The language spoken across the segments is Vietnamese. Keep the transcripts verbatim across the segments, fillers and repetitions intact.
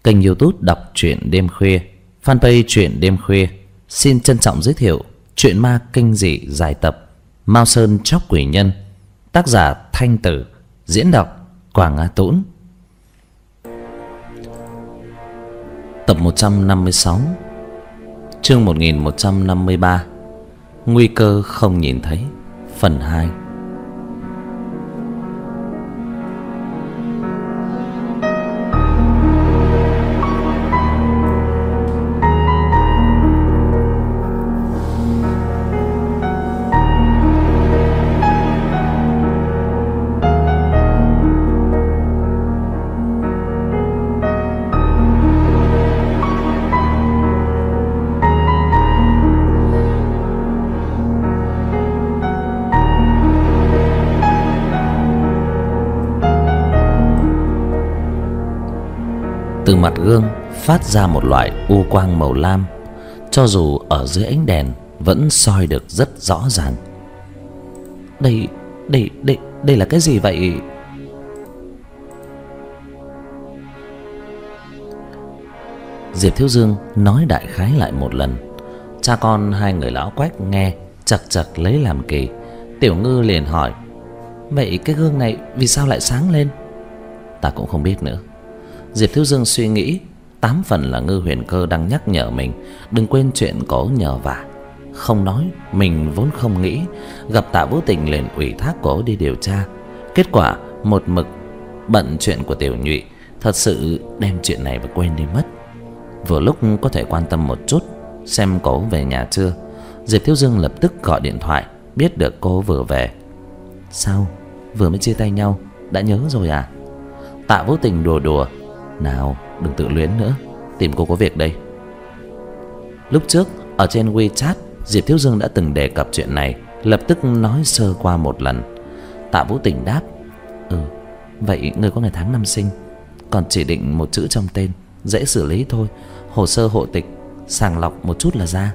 Kênh YouTube đọc truyện đêm khuya, fanpage truyện đêm khuya xin trân trọng giới thiệu truyện ma kinh dị dài tập Mao Sơn Chóc Quỷ Nhân, tác giả Thanh Tử, diễn đọc Quảng Á Tũng. Tập một trăm năm mươi sáu, chương một nghìn một trăm năm mươi ba, nguy cơ không nhìn thấy, phần hai. Từ mặt gương phát ra một loại u quang màu lam, cho dù ở dưới ánh đèn vẫn soi được rất rõ ràng. Đây, đây, đây, đây là cái gì vậy? Diệp Thiếu Dương nói đại khái lại một lần. Cha con hai người lão Quách nghe chật chật lấy làm kỳ. Tiểu Ngư liền hỏi: vậy cái gương này vì sao lại sáng lên? Ta cũng không biết nữa. Diệp Thiếu Dương suy nghĩ, tám phần là Ngư Huyền Cơ đang nhắc nhở mình đừng quên chuyện có nhờ vả. Không nói, mình vốn không nghĩ. Gặp Tạ Vũ Tình liền ủy thác cổ đi điều tra. Kết quả một mực bận chuyện của Tiểu Nhụy, thật sự đem chuyện này và quên đi mất. Vừa lúc có thể quan tâm một chút xem cổ về nhà chưa. Diệp Thiếu Dương lập tức gọi điện thoại, biết được cô vừa về. Sao, vừa mới chia tay nhau đã nhớ rồi à? Tạ Vũ Tình đùa đùa: nào, đừng tự luyến nữa, tìm cô có việc đây. Lúc trước ở trên WeChat, Diệp Thiếu Dương đã từng đề cập chuyện này, lập tức nói sơ qua một lần. Tạ Vũ Tình đáp: Ừ, vậy người có ngày tháng năm sinh, còn chỉ định một chữ trong tên, dễ xử lý thôi. Hồ sơ hộ tịch sàng lọc một chút là ra.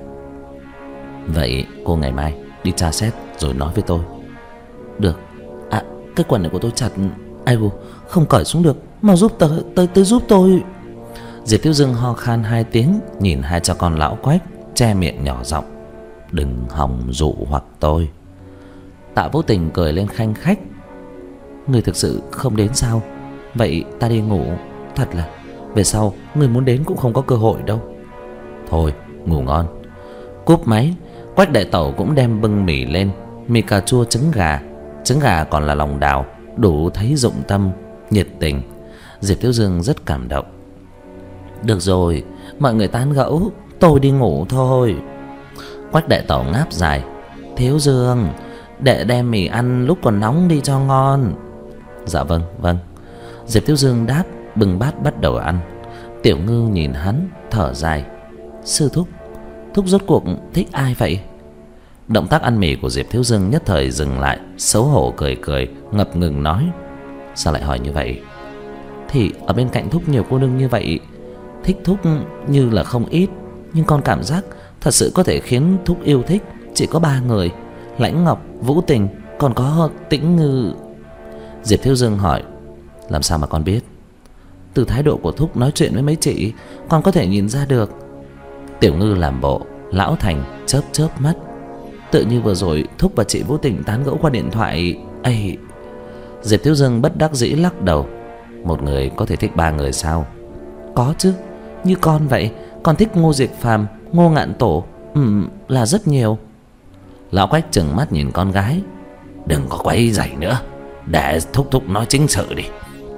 Vậy cô ngày mai đi tra xét rồi nói với tôi. Được. À, cái quần này của tôi chặt. Ai u, không cởi xuống được, mau giúp tớ, tớ, tớ giúp tôi. Diệp Thiếu Dương ho khan hai tiếng, nhìn hai cha con lão Quách, che miệng nhỏ giọng: đừng hòng dụ hoặc tôi. Tạ Vũ Tình cười lên khanh khách: người thực sự không đến sao? Vậy ta đi ngủ. Thật là về sau người muốn đến cũng không có cơ hội đâu. Thôi, ngủ ngon. Cúp máy, Quách đại tẩu cũng đem bưng mì lên, mì cà chua trứng gà, trứng gà còn là lòng đào, đủ thấy dụng tâm, nhiệt tình. Diệp Thiếu Dương rất cảm động. Được rồi, mọi người tán gẫu, tôi đi ngủ thôi. Quách đại tẩu ngáp dài: Thiếu Dương, để đem mì ăn lúc còn nóng đi cho ngon. Dạ vâng, vâng. Diệp Thiếu Dương đáp, bưng bát bắt đầu ăn. Tiểu Ngư nhìn hắn thở dài: sư thúc, thúc rốt cuộc thích ai vậy? Động tác ăn mì của Diệp Thiếu Dương nhất thời dừng lại, xấu hổ cười cười, ngập ngừng nói: sao lại hỏi như vậy? Thì ở bên cạnh thúc nhiều cô nương như vậy, thích thúc như là không ít, nhưng con cảm giác thật sự có thể khiến thúc yêu thích chỉ có ba người: Lãnh Ngọc, Vũ Tình, còn có Tĩnh Ngư. Diệp Thiếu Dương hỏi: làm sao mà con biết? Từ thái độ của thúc nói chuyện với mấy chị, con có thể nhìn ra được. Tiểu Ngư làm bộ lão thành, chớp chớp mắt: tự như vừa rồi thúc và chị Vũ Tình tán gẫu qua điện thoại ấy. Diệp Thiếu Dương bất đắc dĩ lắc đầu: một người có thể thích ba người sao? Có chứ, như con vậy, con thích Ngô Diệt Phàm, Ngô Ngạn Tổ, ừ, là rất nhiều. Lão Quách trừng mắt nhìn con gái: đừng có quấy rầy nữa, để thúc thúc nói chính sự đi.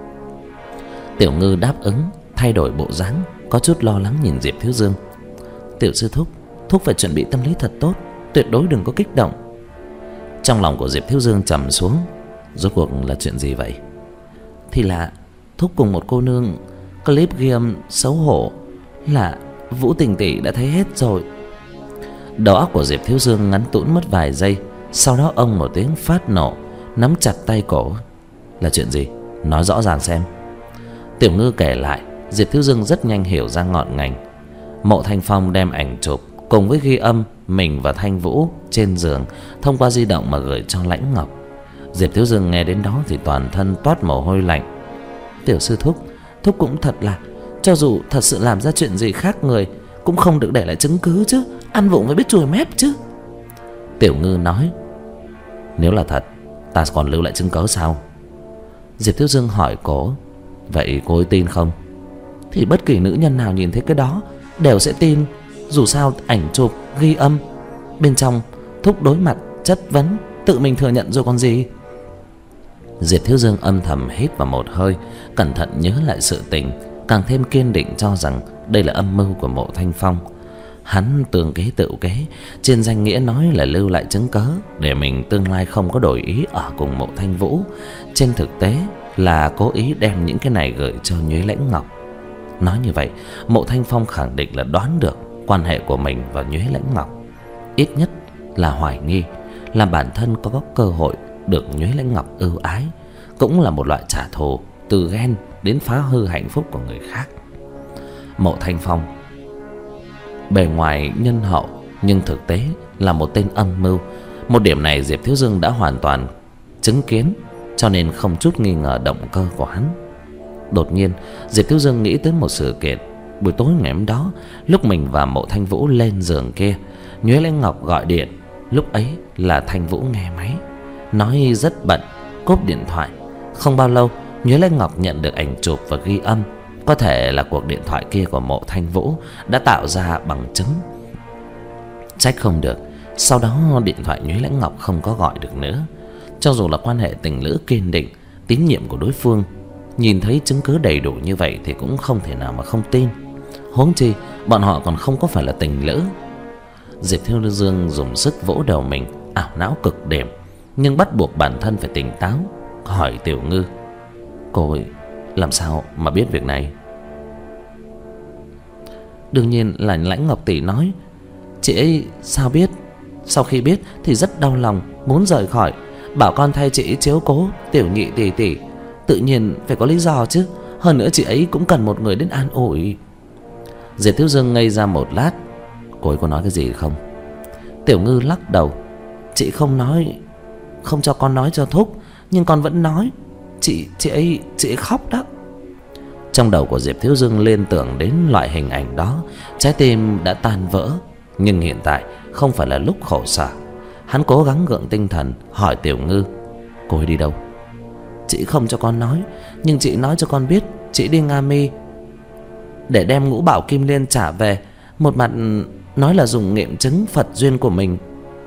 Tiểu Ngư đáp ứng, thay đổi bộ dáng, có chút lo lắng nhìn Diệp Thiếu Dương: tiểu sư thúc, thúc phải chuẩn bị tâm lý thật tốt, tuyệt đối đừng có kích động. Trong lòng của Diệp Thiếu Dương trầm xuống. Rốt cuộc là chuyện gì vậy? Thì là thúc cùng một cô nương, clip ghi âm xấu hổ là Vũ Tình tỷ đã thấy hết rồi. Đầu óc của Diệp Thiếu Dương ngắn tũn mất vài giây, sau đó ông một tiếng phát nổ, nắm chặt tay cổ: là chuyện gì? Nói rõ ràng xem. Tiểu Ngư kể lại. Diệp Thiếu Dương rất nhanh hiểu ra ngọn ngành. Mộ Thanh Phong đem ảnh chụp cùng với ghi âm mình và Thanh Vũ trên giường thông qua di động mà gửi cho Lãnh Ngọc. Diệp Thiếu Dương nghe đến đó thì toàn thân toát mồ hôi lạnh. Tiểu sư thúc, thúc cũng thật là Cho dù thật sự làm ra chuyện gì khác người cũng không được để lại chứng cứ chứ. Ăn vụng phải biết chùi mép chứ. Tiểu Ngư nói: Nếu là thật, ta còn lưu lại chứng cớ sao? Diệp Thiếu Dương hỏi cô: Vậy cô ấy tin không? Thì bất kỳ nữ nhân nào nhìn thấy cái đó đều sẽ tin. Dù sao ảnh chụp, ghi âm bên trong Thúc đối mặt, chất vấn, tự mình thừa nhận rồi còn gì. Diệp Thiếu Dương âm thầm hít vào một hơi, cẩn thận nhớ lại sự tình, càng thêm kiên định cho rằng đây là âm mưu của Mộ Thanh Phong. Hắn tường kế tự kế, trên danh nghĩa nói là lưu lại chứng cớ để mình tương lai không có đổi ý ở cùng Mộ Thanh Vũ, trên thực tế là cố ý đem những cái này gửi cho Nhuế Lãnh Ngọc. Nói như vậy, Mộ Thanh Phong khẳng định là đoán được quan hệ của mình và Nhuế Lãnh Ngọc, ít nhất là hoài nghi, làm bản thân có cơ hội được Nhuế Lãnh Ngọc ưu ái, cũng là một loại trả thù, từ ghen đến phá hư hạnh phúc của người khác. Mộ Thanh Phong bề ngoài nhân hậu nhưng thực tế là một tên âm mưu. Một điểm này Diệp Thiếu Dương đã hoàn toàn chứng kiến, cho nên không chút nghi ngờ động cơ của hắn. Đột nhiên Diệp Thiếu Dương nghĩ tới một sự kiện. Buổi tối ngày hôm đó, lúc mình và Mộ Thanh Vũ lên giường kia, Nhuế Lãnh Ngọc gọi điện. Lúc ấy là Thanh Vũ nghe máy, nói rất bận, cúp điện thoại. Không bao lâu, Nhuế Lãnh Ngọc nhận được ảnh chụp và ghi âm. Có thể là cuộc điện thoại kia của Mộ Thanh Vũ đã tạo ra bằng chứng. Trách không được, sau đó điện thoại Nhuế Lãnh Ngọc không có gọi được nữa. Cho dù là quan hệ tình lữ kiên định, tín nhiệm của đối phương, nhìn thấy chứng cứ đầy đủ như vậy thì cũng không thể nào mà không tin. Huống chi bọn họ còn không có phải là tình lữ. Diệp Thiếu Dương dùng sức vỗ đầu mình, ảo não cực điểm, nhưng bắt buộc bản thân phải tỉnh táo, hỏi Tiểu Ngư: Cô ấy làm sao mà biết việc này? Đương nhiên là Lãnh Ngọc tỷ nói. Chị ấy sao biết? Sau khi biết thì rất đau lòng, muốn rời khỏi, bảo con thay chị ấy chiếu cố Tiểu Nhị tỷ tỷ. Tự nhiên phải có lý do chứ. Hơn nữa chị ấy cũng cần một người đến an ủi. Diệp Thiếu Dương ngây ra một lát. Cô ấy có nói cái gì không? Tiểu Ngư lắc đầu. Chị không nói, không cho con nói cho Thúc, nhưng con vẫn nói. Chị, chị ấy, chị ấy khóc đó. Trong đầu của Diệp Thiếu Dương liên tưởng đến loại hình ảnh đó, trái tim đã tan vỡ. Nhưng hiện tại không phải là lúc khổ sở. Hắn cố gắng gượng tinh thần, hỏi Tiểu Ngư: Cô ấy đi đâu? Chị không cho con nói, nhưng chị nói cho con biết chị đi Nga Mi để đem ngũ bảo kim liên trả về. Một mặt nói là dùng nghiệm chứng Phật duyên của mình.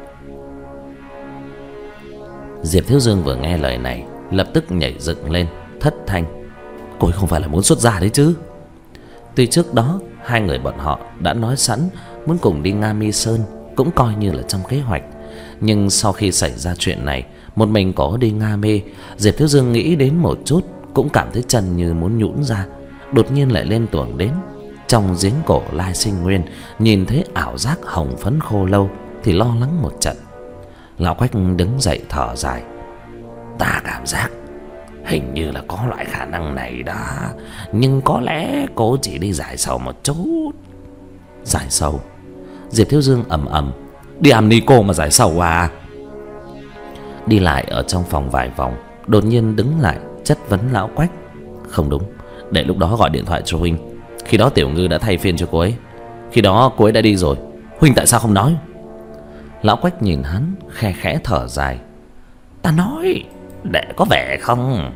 Diệp Thiếu Dương vừa nghe lời này lập tức nhảy dựng lên, thất thanh: Cô ấy không phải là muốn xuất gia đấy chứ? Tuy trước đó hai người bọn họ đã nói sẵn muốn cùng đi Nga Mi Sơn, cũng coi như là trong kế hoạch. Nhưng sau khi xảy ra chuyện này, một mình có đi Nga Mi, Diệp Thiếu Dương nghĩ đến một chút cũng cảm thấy chân như muốn nhũn ra. Đột nhiên lại liên tưởng đến trong giếng cổ Lai Sinh Nguyên nhìn thấy ảo giác hồng phấn khô lâu thì lo lắng một trận. Lão Quách đứng dậy thở dài: Ta cảm giác hình như là có loại khả năng này đó, nhưng có lẽ cô chỉ đi giải sầu một chút. Giải sầu? Diệp Thiếu Dương ầm ầm: Đi am ni cô mà giải sầu à? Đi lại ở trong phòng vài vòng, đột nhiên đứng lại chất vấn Lão Quách: Không đúng, để lúc đó gọi điện thoại cho huynh. Khi đó Tiểu Ngư đã thay phiên cho cô ấy. Khi đó cô ấy đã đi rồi, huynh tại sao không nói? Lão Quách nhìn hắn khe khẽ thở dài: Ta nói để có vẻ không.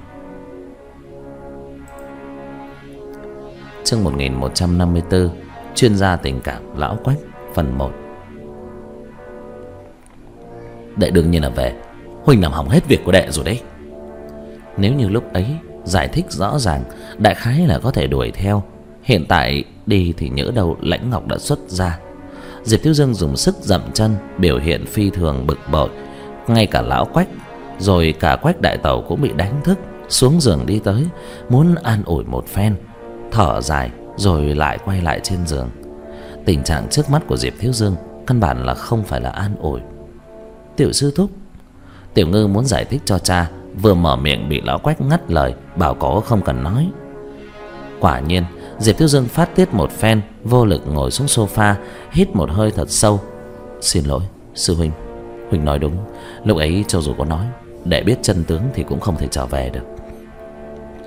Chương một nghìn một trăm năm mươi tư, chuyên gia tình cảm Lão Quách, phần một. Đệ đương nhiên là về. Huynh làm hỏng hết việc của đệ rồi đấy. Nếu như lúc ấy giải thích rõ ràng, đại khái là có thể đuổi theo. Hiện tại đi thì nhỡ đâu Lãnh Ngọc đã xuất ra. Diệp Thiếu Dương dùng sức dậm chân, biểu hiện phi thường bực bội. Ngay cả Lão Quách rồi cả Quách đại tẩu cũng bị đánh thức, xuống giường đi tới, muốn an ủi một phen, thở dài rồi lại quay lại trên giường. Tình trạng trước mắt của Diệp Thiếu Dương căn bản là không phải là an ủi. Tiểu sư thúc. Tiểu Ngư muốn giải thích cho cha, vừa mở miệng bị Lão Quách ngắt lời, bảo có không cần nói. Quả nhiên Diệp Thiếu Dương phát tiết một phen, vô lực ngồi xuống sofa, hít một hơi thật sâu. Xin lỗi sư huynh, huynh nói đúng. Lúc ấy cho dù có nói, để biết chân tướng thì cũng không thể trở về được.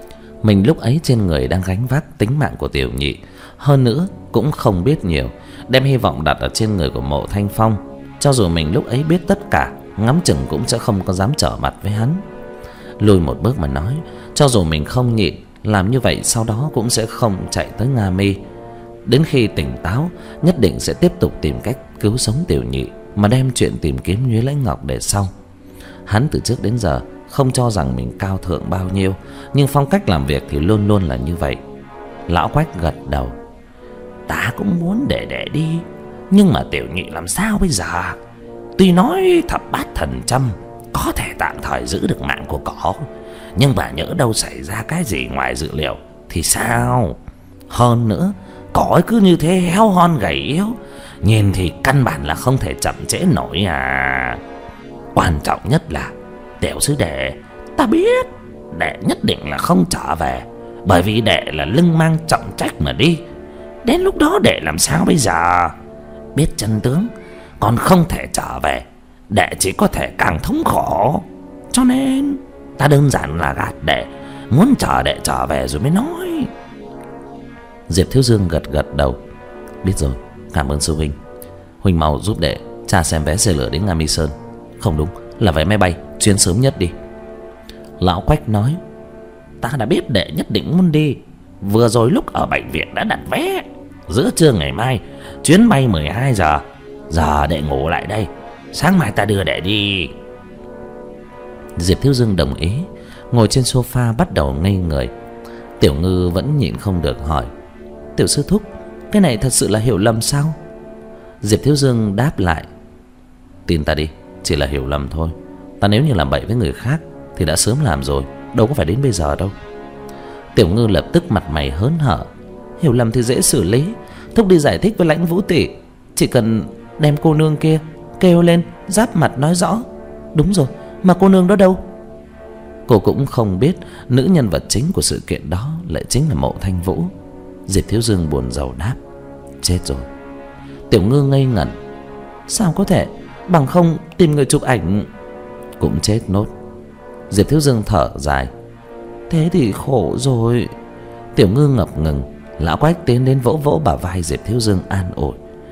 Mình lúc ấy trên người đang gánh vác tính mạng của Tiểu Nhị, hơn nữa cũng không biết nhiều, đem hy vọng đặt ở trên người của Mộ Thanh Phong. Cho dù mình lúc ấy biết tất cả, ngắm chừng cũng sẽ không có dám trở mặt với hắn. Lùi một bước mà nói, cho dù mình không nhịn, làm như vậy sau đó cũng sẽ không chạy tới Nga Mi. Đến khi tỉnh táo, nhất định sẽ tiếp tục tìm cách cứu sống Tiểu Nhị, mà đem chuyện tìm kiếm Nhuế Lãnh Ngọc để sau. Hắn từ trước đến giờ không cho rằng mình cao thượng bao nhiêu, nhưng phong cách làm việc thì luôn luôn là như vậy. Lão Quách gật đầu. Ta cũng muốn để để đi, nhưng mà Tiểu Nhị làm sao bây giờ? Tuy nói thập bát thần châm có thể tạm thời giữ được mạng của cỏ, nhưng mà nhỡ đâu xảy ra cái gì ngoài dự liệu thì sao? Hơn nữa, cỏ cứ như thế héo hon gầy yếu, nhìn thì căn bản là không thể chậm trễ nổi à. Quan trọng nhất là Tiểu sư đệ, ta biết đệ nhất định là không trở về, bởi vì đệ là lưng mang trọng trách mà đi. Đến lúc đó đệ làm sao bây giờ? Biết chân tướng còn không thể trở về, đệ chỉ có thể càng thống khổ. Cho nên ta đơn giản là gạt đệ, muốn chờ đệ trở về rồi mới nói. Diệp Thiếu Dương gật gật đầu. Biết rồi, cảm ơn sư huynh. Huynh mau giúp đệ tra xem vé xe lửa đến Nga Mi Sơn. Không đúng, là vé máy bay chuyến sớm nhất đi. Lão Quách nói. Ta đã biết đệ nhất định muốn đi. Vừa rồi lúc ở bệnh viện đã đặt vé. Giữa trưa ngày mai chuyến bay mười hai giờ. Giờ đệ ngủ lại đây, sáng mai ta đưa đệ đi. Diệp Thiếu Dương đồng ý, ngồi trên sofa bắt đầu ngây người. Tiểu Ngư vẫn nhịn không được hỏi. Tiểu sư thúc, cái này thật sự là hiểu lầm sao? Diệp Thiếu Dương đáp lại. Tin ta đi, chỉ là hiểu lầm thôi. Ta nếu như làm bậy với người khác thì đã sớm làm rồi, đâu có phải đến bây giờ đâu. Tiểu Ngư lập tức mặt mày hớn hở. Hiểu lầm thì dễ xử lý, thúc đi giải thích với Lãnh Vũ tỷ. Chỉ cần đem cô nương kia kêu lên, giáp mặt nói rõ. Đúng rồi, mà cô nương đó đâu? Cô cũng không biết nữ nhân vật chính của sự kiện đó lại chính là Mộ Thanh Vũ. Diệp Thiếu Dương buồn rầu đáp. Chết rồi. Tiểu Ngư ngây ngẩn. Sao có thể? Bằng không tìm người chụp ảnh cũng chết nốt. Diệp Thiếu Dương thở dài. Thế thì khổ rồi. Tiểu Ngư ngập ngừng. Lão Quách tiến đến vỗ vỗ bả vai Diệp Thiếu Dương an ủi.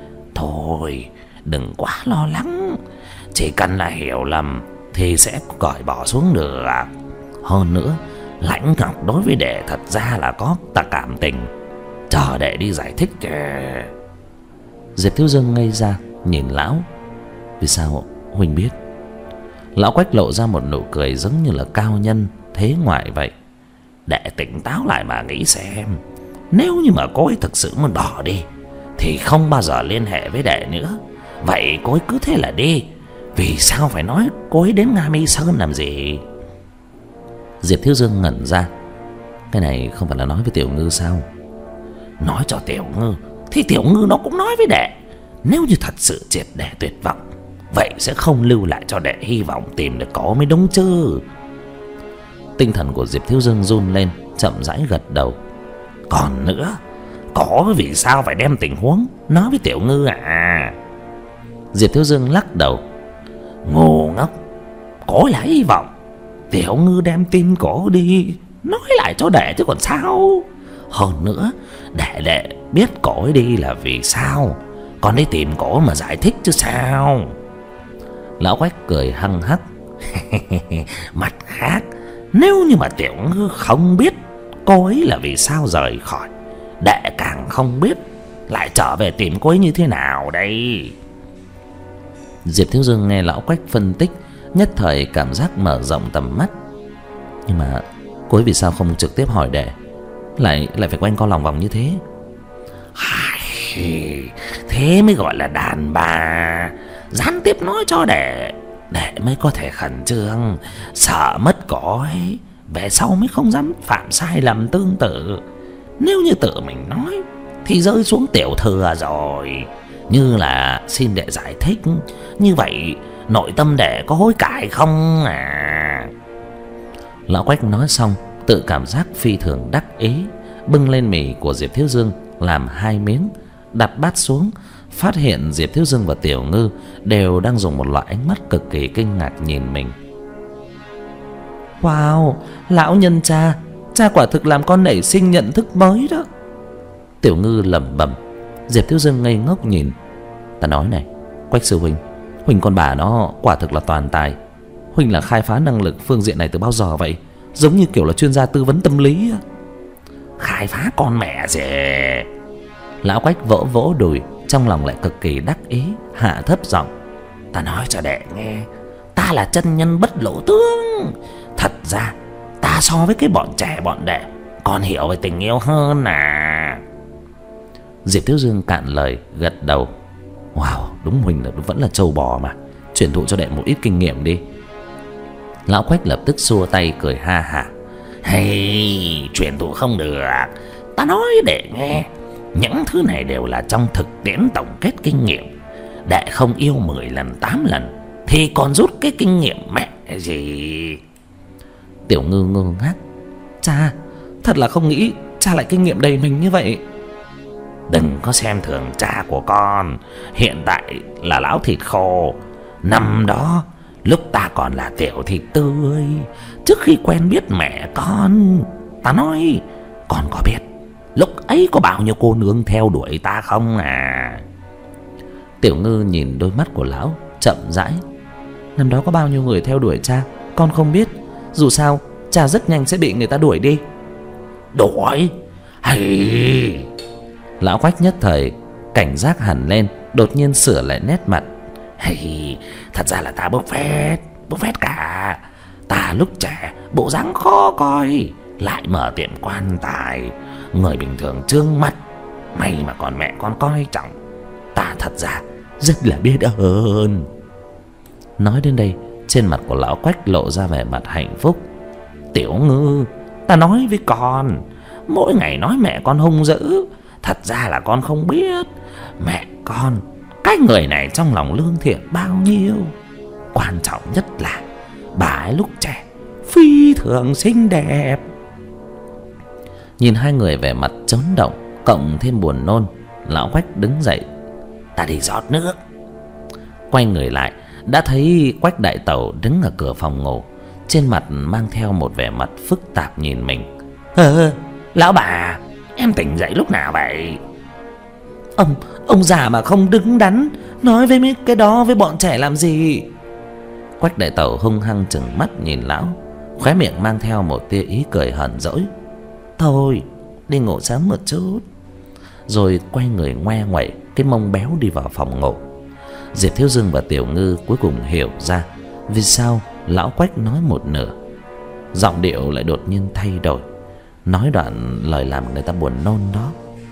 Thôi đừng quá lo lắng, chỉ cần là hiểu lầm thì sẽ cởi bỏ xuống được. Hơn nữa, Lãnh Ngọc đối với đệ thật ra là có ta cảm tình, chờ đệ đi giải thích kìa. Diệp Thiếu Dương ngây ra nhìn lão. Vì sao huynh biết? Lão Quách lộ ra một nụ cười giống như là cao nhân thế ngoại vậy. Đệ tỉnh táo lại mà nghĩ xem, nếu như mà cô ấy thực sự muốn bỏ đi thì không bao giờ liên hệ với đệ nữa. Vậy cô ấy cứ thế là đi, vì sao phải nói cô ấy đến Nga Mi Sơn làm gì? Diệp Thiếu Dương ngẩn ra. Cái này không phải là nói với Tiểu Ngư sao? Nói cho Tiểu Ngư thì Tiểu Ngư nó cũng nói với đệ. Nếu như thật sự triệt để tuyệt vọng, vậy sẽ không lưu lại cho đệ hy vọng tìm được có mới đúng chứ. Tinh thần của Diệp Thiếu Dương run lên, chậm rãi gật đầu. Còn nữa, có vì sao phải đem tình huống nói với Tiểu Ngư à? Diệp Thiếu Dương lắc đầu. Ngu ngốc, cổ là hy vọng Tiểu Ngư đem tin cổ đi nói lại cho đệ chứ còn sao. Hơn nữa, đệ đệ biết cổ ấy đi là vì sao, còn đi tìm cổ mà giải thích chứ sao. Lão Quách cười hăng hắc. Mặt khác, nếu như mà Tiểu Ngư không biết cô ấy là vì sao rời khỏi, đệ càng không biết lại trở về tìm cô ấy như thế nào đây. Diệp Thiếu Dương nghe Lão Quách phân tích, nhất thời cảm giác mở rộng tầm mắt. Nhưng mà cô ấy vì sao không trực tiếp hỏi đệ, lại lại phải quanh co lòng vòng như thế? Thế mới gọi là đàn bà, gián tiếp nói cho đệ, đệ mới có thể khẩn trương, sợ mất cổ ấy, về sau mới không dám phạm sai lầm tương tự. Nếu như tự mình nói thì rơi xuống tiểu thừa rồi. Như là xin đệ giải thích, như vậy nội tâm đệ có hối cải không à? Lão Quách nói xong, tự cảm giác phi thường đắc ý, bưng lên mì của Diệp Thiếu Dương làm hai miếng, đặt bát xuống, phát hiện Diệp Thiếu Dương và Tiểu Ngư đều đang dùng một loại ánh mắt cực kỳ kinh ngạc nhìn mình. Wow, lão nhân cha, cha quả thực làm con nảy sinh nhận thức mới đó. Tiểu Ngư lẩm bẩm. Diệp Thiếu Dương ngây ngốc nhìn. Ta nói này, Quách sư huynh, huynh con bà nó quả thực là toàn tài. Huynh là khai phá năng lực phương diện này từ bao giờ vậy? Giống như kiểu là chuyên gia tư vấn tâm lý á. Khai phá con mẹ gì? Lão Quách vỗ vỗ đùi, trong lòng lại cực kỳ đắc ý, hạ thấp giọng. Ta nói cho đệ nghe, ta là chân nhân bất lộ tướng. Thật ra ta so với cái bọn trẻ bọn đệ còn hiểu về tình yêu hơn à. Diệp Thiếu Dương cạn lời gật đầu. Wow, đúng huynh là vẫn là trâu bò mà. Truyền thụ cho đệ một ít kinh nghiệm đi. Lão Quách lập tức xua tay cười ha hả. Hey, truyền thụ không được. Ta nói để nghe, những thứ này đều là trong thực tiễn tổng kết kinh nghiệm. Đệ không yêu mười lần tám lần thì còn rút cái kinh nghiệm mẹ gì. Tiểu Ngư ngơ ngác. Cha, thật là không nghĩ cha lại kinh nghiệm đầy mình như vậy. Đừng có xem thường cha của con. Hiện tại là lão thịt khô. Năm đó lúc ta còn là tiểu thịt tươi, trước khi quen biết mẹ con, ta nói con có biết lúc ấy có bao nhiêu cô nương theo đuổi ta không à? Tiểu Ngư nhìn đôi mắt của lão, chậm rãi. Năm đó có bao nhiêu người theo đuổi cha con không biết. Dù sao cha rất nhanh sẽ bị người ta đuổi đi. Đuổi? Hay... Lão Quách nhất thời cảnh giác hẳn lên, đột nhiên sửa lại nét mặt. Hay, thật ra là ta bốc phét, bốc phét cả. Ta lúc trẻ bộ dáng khó coi, lại mở tiệm quan tài, người bình thường trương mắt, may mà còn mẹ con coi trọng. Ta thật ra rất là biết ơn. Nói đến đây, trên mặt của lão Quách lộ ra vẻ mặt hạnh phúc. Tiểu Ngư, ta nói với con, mỗi ngày nói mẹ con hung dữ, thật ra là con không biết mẹ con cái người này trong lòng lương thiện bao nhiêu. Quan trọng nhất là bà ấy lúc trẻ phi thường xinh đẹp. Nhìn hai người vẻ mặt chấn động cộng thêm buồn nôn, lão Quách đứng dậy. Ta đi rót nước. Quay người lại, đã thấy Quách đại tẩu đứng ở cửa phòng ngủ, trên mặt mang theo một vẻ mặt phức tạp nhìn mình. Ờ, lão bà, em tỉnh dậy lúc nào vậy? Ông, ông già mà không đứng đắn, nói với mấy cái đó với bọn trẻ làm gì? Quách đại tẩu hung hăng trừng mắt nhìn lão, khóe miệng mang theo một tia ý cười hờn dỗi. Thôi, đi ngủ sớm một chút. Rồi quay người ngoe ngoẩy cái mông béo đi vào phòng ngủ. Diệp Thiếu Dương và Tiểu Ngư cuối cùng hiểu ra vì sao lão Quách nói một nửa, giọng điệu lại đột nhiên thay đổi, nói đoạn lời làm người ta buồn nôn đó.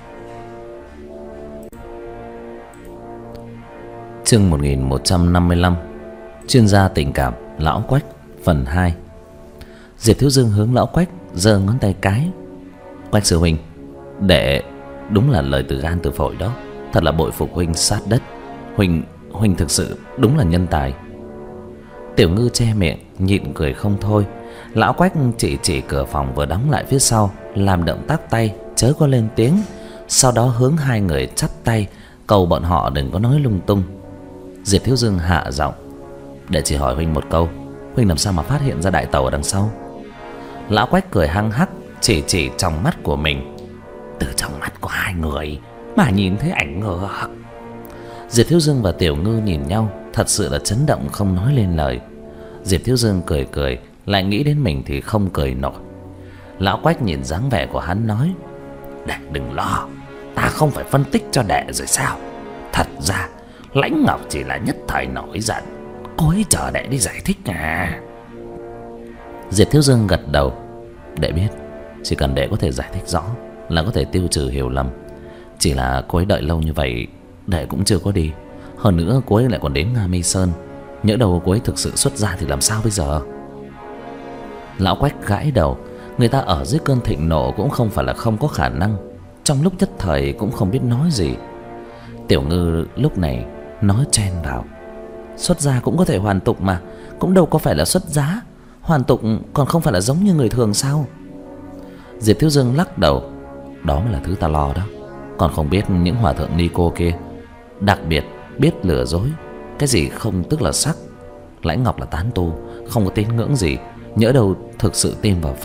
Chương một nghìn một trăm năm mươi lăm. Chuyên gia tình cảm lão Quách phần hai. Diệp Thiếu Dương hướng lão Quách giơ ngón tay cái. Quách sư huynh, đệ đúng là lời từ gan từ phổi đó. Thật là bội phục huynh sát đất. Huynh huynh thực sự đúng là nhân tài. Tiểu Ngư che miệng nhịn cười không thôi. Lão Quách chỉ chỉ cửa phòng vừa đóng lại phía sau, làm động tác tay chớ có lên tiếng, sau đó hướng hai người chắp tay cầu bọn họ đừng có nói lung tung. Diệp Thiếu Dương hạ giọng. Để chỉ hỏi huynh một câu, huynh làm sao mà phát hiện ra đại tẩu ở đằng sau? Lão Quách cười hăng hắc, chỉ chỉ trong mắt của mình. Từ trong mắt của hai người mà nhìn thấy ảnh ngược. Diệp Thiếu Dương và Tiểu Ngư nhìn nhau, thật sự là chấn động không nói lên lời. Diệp Thiếu Dương cười cười, lại nghĩ đến mình thì không cười nổi. Lão Quách nhìn dáng vẻ của hắn nói. Đệ đừng lo, ta không phải phân tích cho đệ rồi sao? Thật ra Lãnh Ngọc chỉ là nhất thời nổi giận, cô ấy chờ đệ đi giải thích à? Diệp Thiếu Dương gật đầu. Đệ biết, chỉ cần đệ có thể giải thích rõ là có thể tiêu trừ hiểu lầm. Chỉ là cô ấy đợi lâu như vậy, đệ cũng chưa có đi. Hơn nữa cô ấy lại còn đến Nga Mi Sơn, nhỡ đầu cô ấy thực sự xuất ra thì làm sao bây giờ? Lão Quách gãi đầu. Người ta ở dưới cơn thịnh nộ cũng không phải là không có khả năng, trong lúc nhất thời cũng không biết nói gì. Tiểu Ngư lúc này nói chen vào. Xuất gia cũng có thể hoàn tục mà, cũng đâu có phải là xuất giá. Hoàn tục còn không phải là giống như người thường sao? Diệp Thiếu Dương lắc đầu. Đó mới là thứ ta lo đó. Còn không biết những hòa thượng ni cô kia đặc biệt biết lừa dối. Cái gì không tức là sắc. Lãnh Ngọc là tán tu, không có tín ngưỡng gì, nhỡ đâu thực sự tin vào Phật,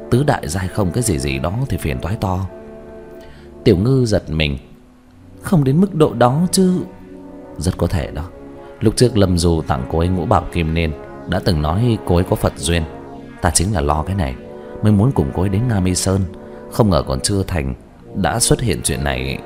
tứ đại giai không cái gì gì đó thì phiền toái to. Tiểu Ngư giật mình. Không đến mức độ đó chứ. Rất có thể đó. Lúc trước Lâm Du tặng cô ấy ngũ bảo kim nên đã từng nói cô ấy có Phật duyên. Ta chính là lo cái này mới muốn cùng cô ấy đến Nga Mi Sơn. Không ngờ còn chưa thành đã xuất hiện chuyện này.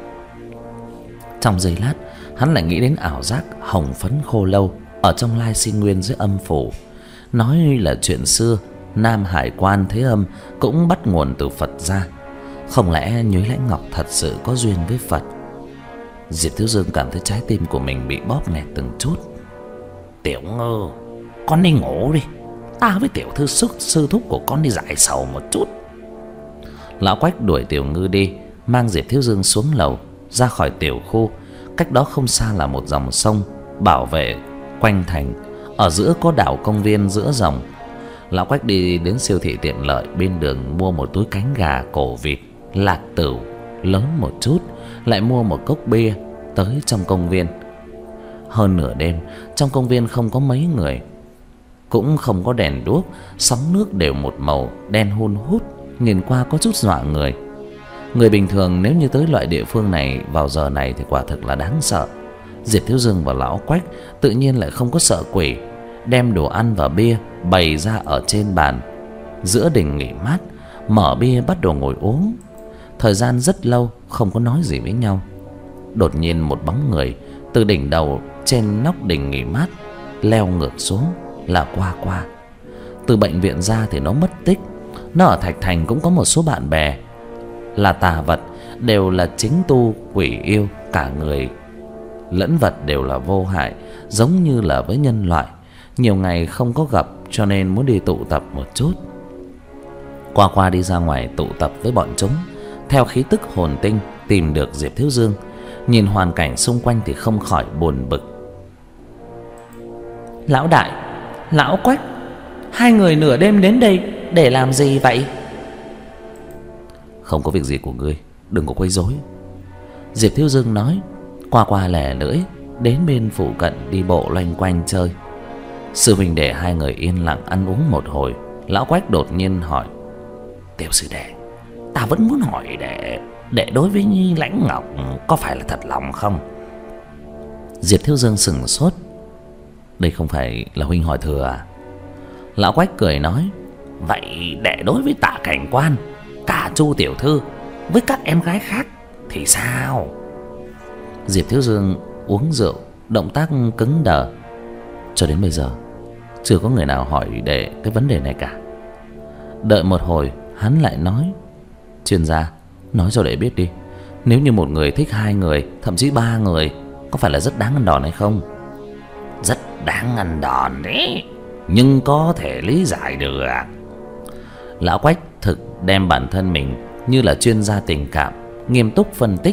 Trong giây lát hắn lại nghĩ đến ảo giác hồng phấn khô lâu ở trong Lai Sinh Nguyên dưới âm phủ. Nói là chuyện xưa Nam Hải Quan Thế Âm cũng bắt nguồn từ Phật ra. Không lẽ Nhuế Lãnh Ngọc thật sự có duyên với Phật? Diệp Thiếu Dương cảm thấy trái tim của mình bị bóp nghẹt từng chút. Tiểu Ngư, con đi ngủ đi. Ta với tiểu thư sức sư thúc của con đi giải sầu một chút. Lão Quách đuổi Tiểu Ngư đi, mang Diệp Thiếu Dương xuống lầu, ra khỏi tiểu khu. Cách đó không xa là một dòng sông bảo vệ quanh thành. Ở giữa có đảo công viên giữa dòng. Lão Quách đi đến siêu thị tiện lợi bên đường, mua một túi cánh gà, cổ vịt, lạc tửu lớn một chút, lại mua một cốc bia, tới trong công viên. Hơn nửa đêm, trong công viên không có mấy người, cũng không có đèn đuốc, sóng nước đều một màu đen hun hút, nhìn qua có chút dọa người. Người bình thường nếu như tới loại địa phương này vào giờ này thì quả thực là đáng sợ. Diệp Thiếu Dương và Lão Quách tự nhiên lại không có sợ quỷ, đem đồ ăn và bia bày ra ở trên bàn giữa đình nghỉ mát, mở bia bắt đầu ngồi uống. Thời gian rất lâu không có nói gì với nhau. Đột nhiên một bóng người từ đỉnh đầu trên nóc đình nghỉ mát leo ngược xuống, là Qua Qua. Từ bệnh viện ra thì nó mất tích. Nó ở Thạch Thành cũng có một số bạn bè là tà vật, đều là chính tu quỷ yêu, cả người lẫn vật đều là vô hại, giống như là với nhân loại. Nhiều ngày không có gặp cho nên muốn đi tụ tập một chút. Qua Qua đi ra ngoài tụ tập với bọn chúng, theo khí tức hồn tinh tìm được Diệp Thiếu Dương. Nhìn hoàn cảnh xung quanh thì không khỏi buồn bực. Lão đại, Lão Quách, hai người nửa đêm đến đây để làm gì vậy? Không có việc gì của ngươi, đừng có quấy rối. Diệp Thiếu Dương nói. Qua Qua lẻ lưỡi đến bên phụ cận đi bộ loanh quanh chơi. Sư huynh đệ hai người yên lặng ăn uống một hồi. Lão Quách đột nhiên hỏi: Tiểu sư đệ, ta vẫn muốn hỏi đệ, đệ đối với Nhi Lãnh Ngọc có phải là thật lòng không? Diệp Thiếu Dương sững sốt. Đây không phải là huynh hỏi thừa à? Lão Quách cười nói: Vậy đệ đối với Tạ Cảnh Quan, cả Chu tiểu thư với các em gái khác thì sao? Diệp Thiếu Dương uống rượu, động tác cứng đờ. Cho đến bây giờ chưa có người nào hỏi đệ cái vấn đề này cả. Đợi một hồi hắn lại nói: Chuyên gia, nói cho đệ biết đi, nếu như một người thích hai người, thậm chí ba người, có phải là rất đáng ăn đòn hay không? Rất đáng ăn đòn đấy, nhưng có thể lý giải được. Lão Quách thực đem bản thân mình như là chuyên gia tình cảm, nghiêm túc phân tích.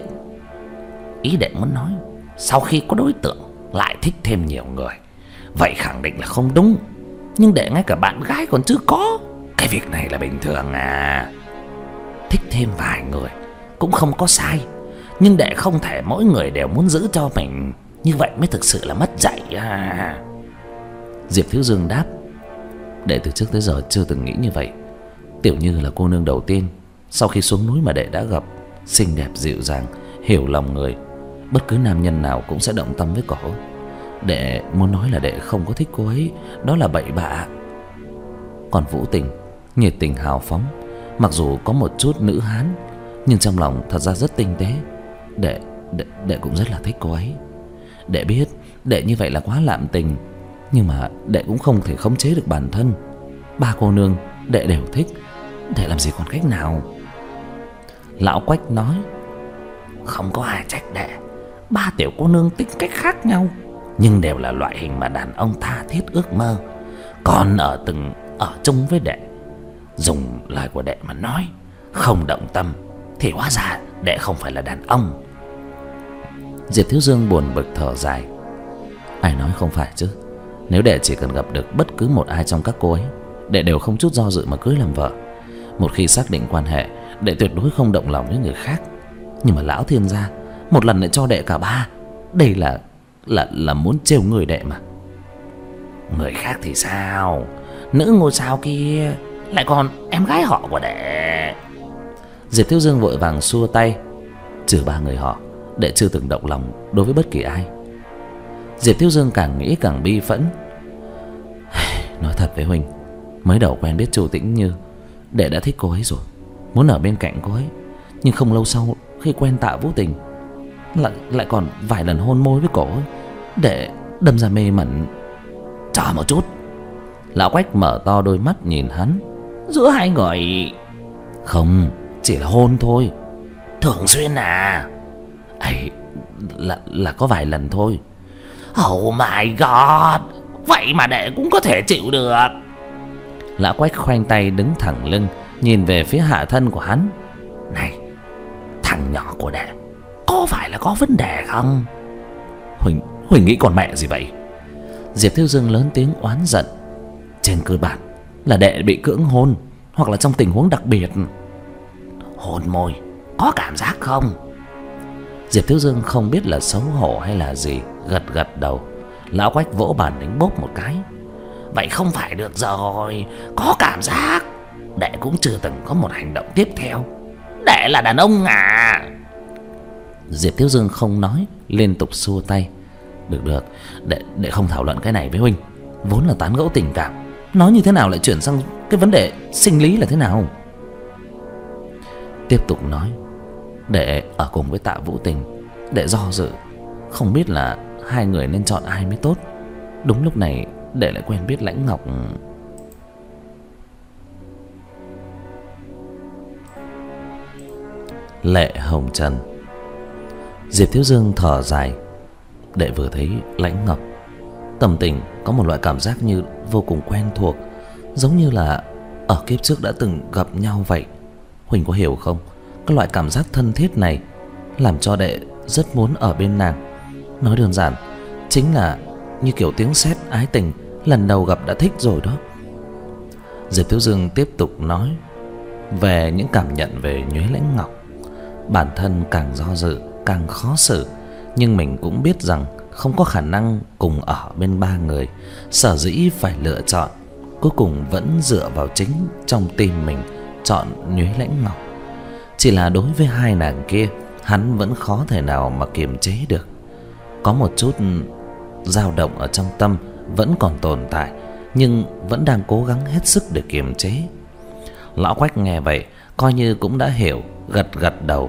Ý đệ muốn nói, sau khi có đối tượng lại thích thêm nhiều người, vậy khẳng định là không đúng. Nhưng đệ ngay cả bạn gái còn chưa có, cái việc này là bình thường à. Thích thêm vài người cũng không có sai, nhưng đệ không thể mỗi người đều muốn giữ cho mình, như vậy mới thực sự là mất dạy à. Diệp Thiếu Dương đáp: Đệ từ trước tới giờ chưa từng nghĩ như vậy. Tiểu Như là cô nương đầu tiên sau khi xuống núi mà đệ đã gặp, xinh đẹp dịu dàng, hiểu lòng người. Bất cứ nam nhân nào cũng sẽ động tâm với cổ. Đệ muốn nói là đệ không có thích cô ấy, đó là bậy bạ. Còn Vũ Tình, nhiệt tình hào phóng, mặc dù có một chút nữ hán, nhưng trong lòng thật ra rất tinh tế. Đệ, đệ, đệ cũng rất là thích cô ấy. Đệ biết đệ như vậy là quá lạm tình, nhưng mà đệ cũng không thể khống chế được bản thân. Ba cô nương đệ đều thích, đệ làm gì còn cách nào. Lão Quách nói: Không có ai trách đệ. Ba tiểu cô nương tính cách khác nhau, nhưng đều là loại hình mà đàn ông tha thiết ước mơ. Còn ở từng ở chung với đệ, dùng lời của đệ mà nói, không động tâm, thì hóa ra đệ không phải là đàn ông. Diệp Thiếu Dương buồn bực thở dài. Ai nói không phải chứ. Nếu đệ chỉ cần gặp được bất cứ một ai trong các cô ấy, đệ đều không chút do dự mà cưới làm vợ. Một khi xác định quan hệ, đệ tuyệt đối không động lòng với người khác. Nhưng mà lão thiên gia một lần lại cho đệ cả ba. Đây là là là muốn trêu người đệ mà. Người khác thì sao? Nữ ngôi sao kia lại còn em gái họ của đệ. Diệp Thiếu Dương vội vàng xua tay. Trừ ba người họ, đệ chưa từng động lòng đối với bất kỳ ai. Diệp Thiếu Dương càng nghĩ càng bi phẫn. Nói thật với huynh, mới đầu quen biết Chu Tĩnh Như, đệ đã thích cô ấy rồi, muốn ở bên cạnh cô ấy. Nhưng không lâu sau, khi quen Tạ Vũ Tình, lại lại còn vài lần hôn môi với cô ấy, đệ đâm ra mê mẩn. Chờ một chút. Lão Quách mở to đôi mắt nhìn hắn. Giữa hai người? Không, chỉ là hôn thôi. Thường xuyên à? ấy là là có vài lần thôi. Oh my god, vậy mà đệ cũng có thể chịu được. Lão Quách khoanh tay đứng thẳng lưng, nhìn về phía hạ thân của hắn. Này, thằng nhỏ của đệ có phải là có vấn đề không? Huỳnh, Huỳnh nghĩ còn mẹ gì vậy? Diệp Thiếu Dương lớn tiếng oán giận. Trên cơ bản là đệ bị cưỡng hôn, hoặc là trong tình huống đặc biệt. Hôn môi có cảm giác không? Diệp Thiếu Dương không biết là xấu hổ hay là gì, gật gật đầu. Lão Quách vỗ bàn đánh bốp một cái. Vậy không phải được rồi, có cảm giác. Đệ cũng chưa từng có một hành động tiếp theo. Đệ là đàn ông à? Diệp Thiếu Dương không nói, liên tục xua tay. Được được, đệ, đệ không thảo luận cái này với huynh. Vốn là tán gẫu tình cảm, nói như thế nào lại chuyển sang cái vấn đề sinh lý là thế nào? Tiếp tục nói. Đệ ở cùng với Tạ Vũ Tình, đệ do dự, không biết là hai người nên chọn ai mới tốt. Đúng lúc này đệ lại quen biết Lãnh Ngọc. Lệ Hồng Trần. Diệp Thiếu Dương thở dài. Đệ vừa thấy Lãnh Ngọc, tâm tình có một loại cảm giác như vô cùng quen thuộc, giống như là ở kiếp trước đã từng gặp nhau vậy. Huỳnh có hiểu không? Cái loại cảm giác thân thiết này làm cho đệ rất muốn ở bên nàng. Nói đơn giản, chính là như kiểu tiếng sét ái tình, lần đầu gặp đã thích rồi đó. Diệp Thiếu Dương tiếp tục nói về những cảm nhận về Nhuế Lãnh Ngọc. Bản thân càng do dự càng khó xử, nhưng mình cũng biết rằng không có khả năng cùng ở bên ba người, sở dĩ phải lựa chọn, cuối cùng vẫn dựa vào chính trong tim mình chọn Nhuế Lãnh Ngọc. Chỉ là đối với hai nàng kia, hắn vẫn khó thể nào mà kiềm chế được. Có một chút dao động ở trong tâm vẫn còn tồn tại, nhưng vẫn đang cố gắng hết sức để kiềm chế. Lão Quách nghe vậy coi như cũng đã hiểu, gật gật đầu.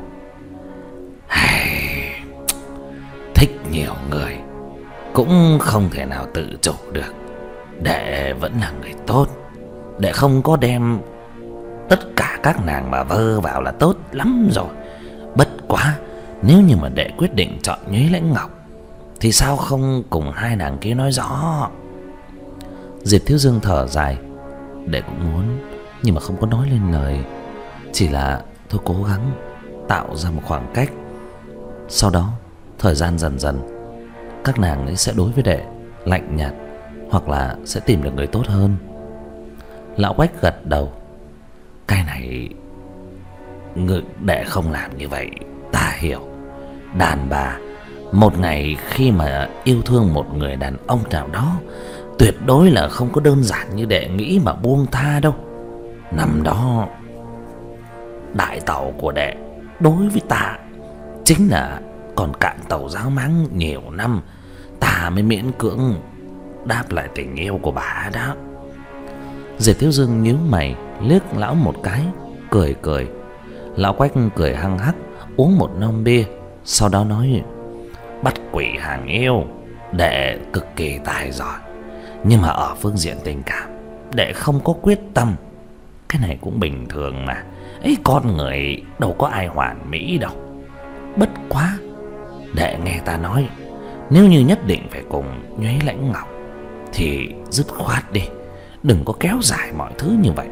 Thích nhiều người cũng không thể nào tự chủ được. Đệ vẫn là người tốt, đệ không có đem tất cả các nàng mà vơ vào là tốt lắm rồi. Bất quá nếu như mà đệ quyết định chọn Nhuế Lãnh Ngọc, thì sao không cùng hai nàng kia nói rõ? Diệp Thiếu Dương thở dài. Đệ cũng muốn, nhưng mà không có nói lên lời. Chỉ là thôi cố gắng tạo ra một khoảng cách. Sau đó thời gian dần dần, các nàng ấy sẽ đối với đệ lạnh nhạt, hoặc là sẽ tìm được người tốt hơn. Lão Quách gật đầu. Cái này ngự đệ không làm như vậy, ta hiểu. Đàn bà một ngày khi mà yêu thương một người đàn ông nào đó, tuyệt đối là không có đơn giản như đệ nghĩ mà buông tha đâu. Năm đó đại tẩu của đệ đối với ta chính là còn cạn tàu giáo máng nhiều năm, ta mới miễn cưỡng đáp lại tình yêu của bà đó. Diệp Thiếu Dương nhíu mày liếc lão một cái, cười cười. Lão Quách cười hăng hắc, uống một nông bia, sau đó nói: Bắt quỷ hàng yêu, đệ cực kỳ tài giỏi, nhưng mà ở phương diện tình cảm, đệ không có quyết tâm. Cái này cũng bình thường mà. Ấy, con người đâu có ai hoàn mỹ đâu. Bất quá đệ nghe ta nói, nếu như nhất định phải cùng Nhuế Lãnh Ngọc thì dứt khoát đi, đừng có kéo dài mọi thứ như vậy.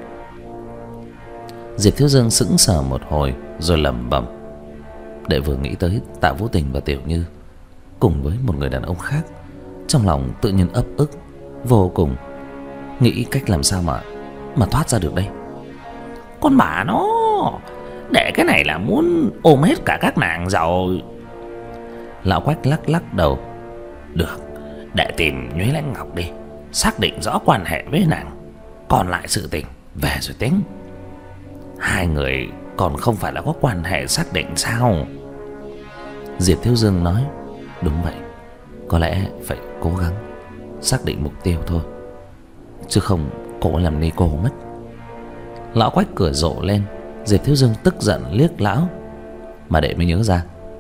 Diệp Thiếu Dương sững sờ một hồi rồi lẩm bẩm. Đệ vừa nghĩ tới Tạ Vũ Tình và Tiểu Như cùng với một người đàn ông khác, trong lòng tự nhiên ấp ức vô cùng, nghĩ cách làm sao mà mà thoát ra được đây. Con bà nó, để cái này là muốn ôm hết cả các nàng rồi. Lão Quách lắc lắc đầu. Được, đệ tìm Nhuế Lãnh Ngọc đi, xác định rõ quan hệ với nàng, còn lại sự tình về rồi tính. Hai người còn không phải là có quan hệ xác định sao? Diệp Thiếu Dương nói: Đúng vậy, có lẽ phải cố gắng xác định mục tiêu thôi, chứ không cô làm ni cô mất. Lão Quách cười rộ lên. Diệp Thiếu Dương tức giận liếc lão. Mà đệ mới nhớ ra,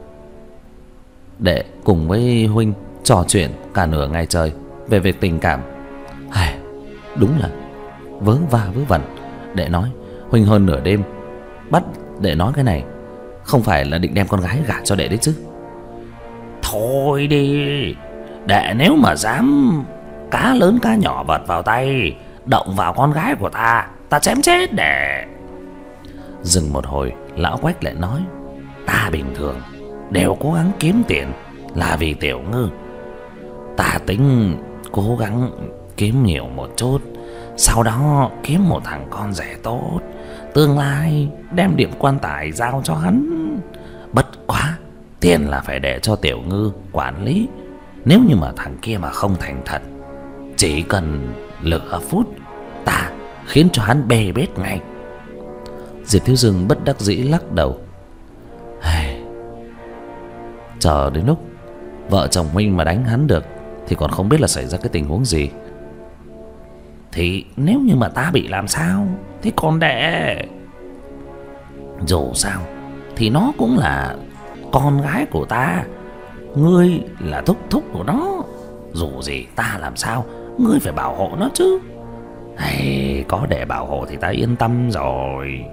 đệ cùng với huynh trò chuyện cả nửa ngày trời về việc tình cảm. Ai, đúng là vớ va vớ vẩn. Đệ nói huynh hơn nửa đêm bắt đệ nói cái này, không phải là định đem con gái gả cho đệ đấy chứ? Thôi đi, đệ nếu mà dám cá lớn cá nhỏ vật vào tay, động vào con gái của ta, ta chém chết đệ. Dừng một hồi, lão Quách lại nói: Ta bình thường đều cố gắng kiếm tiền là vì Tiểu Ngư. Ta tính cố gắng kiếm nhiều một chút, sau đó kiếm một thằng con rể tốt, tương lai đem điểm quan tài giao cho hắn. Bất quá tiền là phải để cho Tiểu Ngư quản lý. Nếu như mà thằng kia mà không thành thật, chỉ cần lửa phút, ta khiến cho hắn bê bết ngay. Diệp Thiếu Dương bất đắc dĩ lắc đầu. Hey, chờ đến lúc vợ chồng huynh mà đánh hắn được thì còn không biết là xảy ra cái tình huống gì. Thì nếu như mà ta bị làm sao thì còn đệ. Dù sao thì nó cũng là con gái của ta, ngươi là thúc thúc của nó. Dù gì ta làm sao, ngươi phải bảo hộ nó chứ. Hay, có đệ bảo hộ thì ta yên tâm rồi.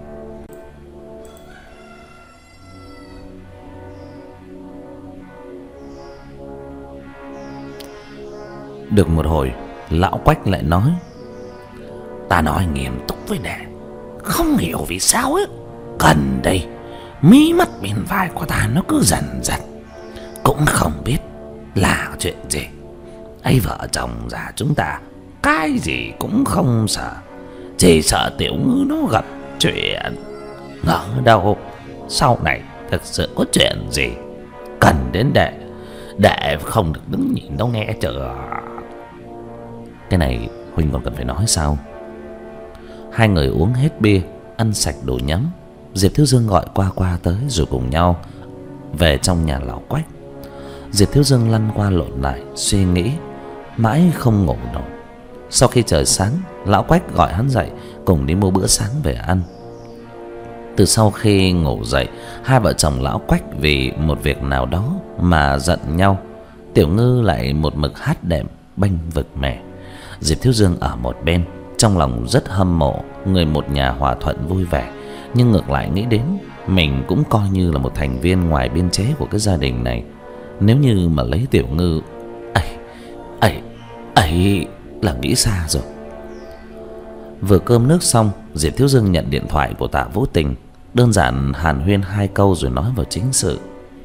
Được một hồi, lão Quách lại nói: Ta nói nghiêm túc với đệ, không hiểu vì sao ấy, gần đây mí mắt bên vai của ta nó cứ dần dần, cũng không biết là chuyện gì. Ấy, vợ chồng già chúng ta cái gì cũng không sợ, chỉ sợ Tiểu Ngư nó gặp chuyện. Ngờ đâu sau này thực sự có chuyện gì, cần đến đệ, đệ không được đứng nhìn đâu nghe chưa? Cái này huynh còn cần phải nói sao? Hai người uống hết bia, ăn sạch đồ nhắm. Diệp Thiếu Dương gọi qua qua tới rồi cùng nhau về trong nhà lão Quách. Diệp Thiếu Dương lăn qua lộn lại suy nghĩ mãi không ngủ nổi. Sau khi trời sáng, lão Quách gọi hắn dậy cùng đi mua bữa sáng về ăn. Từ sau khi ngủ dậy, hai vợ chồng lão Quách vì một việc nào đó mà giận nhau. Tiểu Ngư lại một mực hát đệm bênh vực mẻ. Diệp Thiếu Dương ở một bên, trong lòng rất hâm mộ người một nhà hòa thuận vui vẻ, nhưng ngược lại nghĩ đến mình cũng coi như là một thành viên ngoài biên chế của cái gia đình này. Nếu như mà lấy Tiểu Ngư, ấy ấy ấy là nghĩ xa rồi. Vừa cơm nước xong, Diệp Thiếu Dương nhận điện thoại của Tạ Vũ Tình, đơn giản hàn huyên hai câu rồi nói vào chính sự.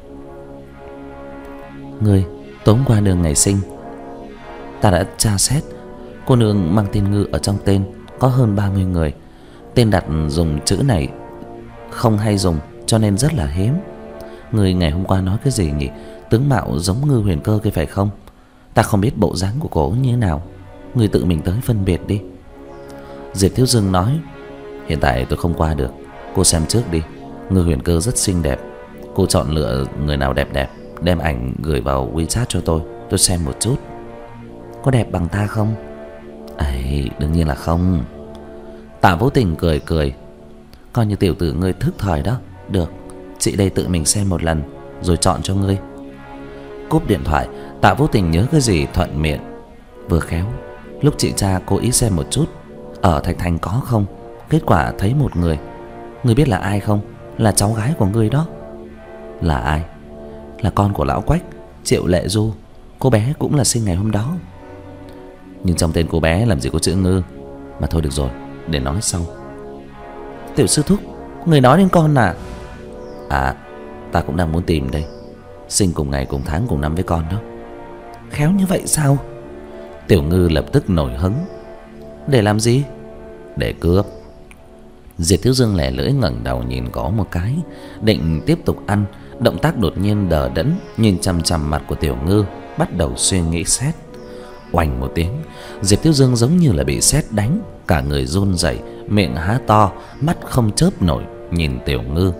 Ngươi, tối hôm qua đường ngày sinh, ta đã tra xét, cô nương mang tên Ngư ở trong tên có hơn ba mươi người. Tên đặt dùng chữ này không hay dùng, cho nên rất là hiếm. Người ngày hôm qua nói cái gì nhỉ? Tướng mạo giống Ngư Huyền Cơ kia phải không? Ta không biết bộ dáng của cô như thế nào, người tự mình tới phân biệt đi. Diệp Thiếu Dương nói: Hiện tại tôi không qua được, cô xem trước đi. Ngư Huyền Cơ rất xinh đẹp, cô chọn lựa người nào đẹp đẹp, đem ảnh gửi vào WeChat cho tôi, tôi xem một chút. Có đẹp bằng ta không? Ấy, đương nhiên là không. Tạ Vũ Tình cười cười: Coi như tiểu tử ngươi thức thời đó. Được, chị đây tự mình xem một lần rồi chọn cho ngươi. Cúp điện thoại, Tạ Vũ Tình nhớ cái gì thuận miệng: Vừa khéo lúc chị cha cố ý xem một chút ở Thạch Thành có không, kết quả thấy một người. Ngươi biết là ai không? Là cháu gái của ngươi đó. Là ai? Là con của lão Quách, Triệu Lệ Du. Cô bé cũng là sinh ngày hôm đó. Nhưng trong tên cô bé làm gì có chữ Ngư. Mà thôi được rồi, để nói sau. Tiểu sư thúc, người nói đến con à? À, ta cũng đang muốn tìm đây. Sinh cùng ngày cùng tháng cùng năm với con đó. Khéo như vậy sao? Tiểu Ngư lập tức nổi hứng. Để làm gì? Để cướp. Diệp Thiếu Dương lẻ lưỡi ngẩng đầu nhìn có một cái, định tiếp tục ăn, động tác đột nhiên đờ đẫn nhìn chằm chằm mặt của Tiểu Ngư, bắt đầu suy nghĩ xét. Oành một tiếng, Diệp Thiếu Dương giống như là bị sét đánh, cả người run rẩy, miệng há to, mắt không chớp nổi nhìn Tiểu Ngư.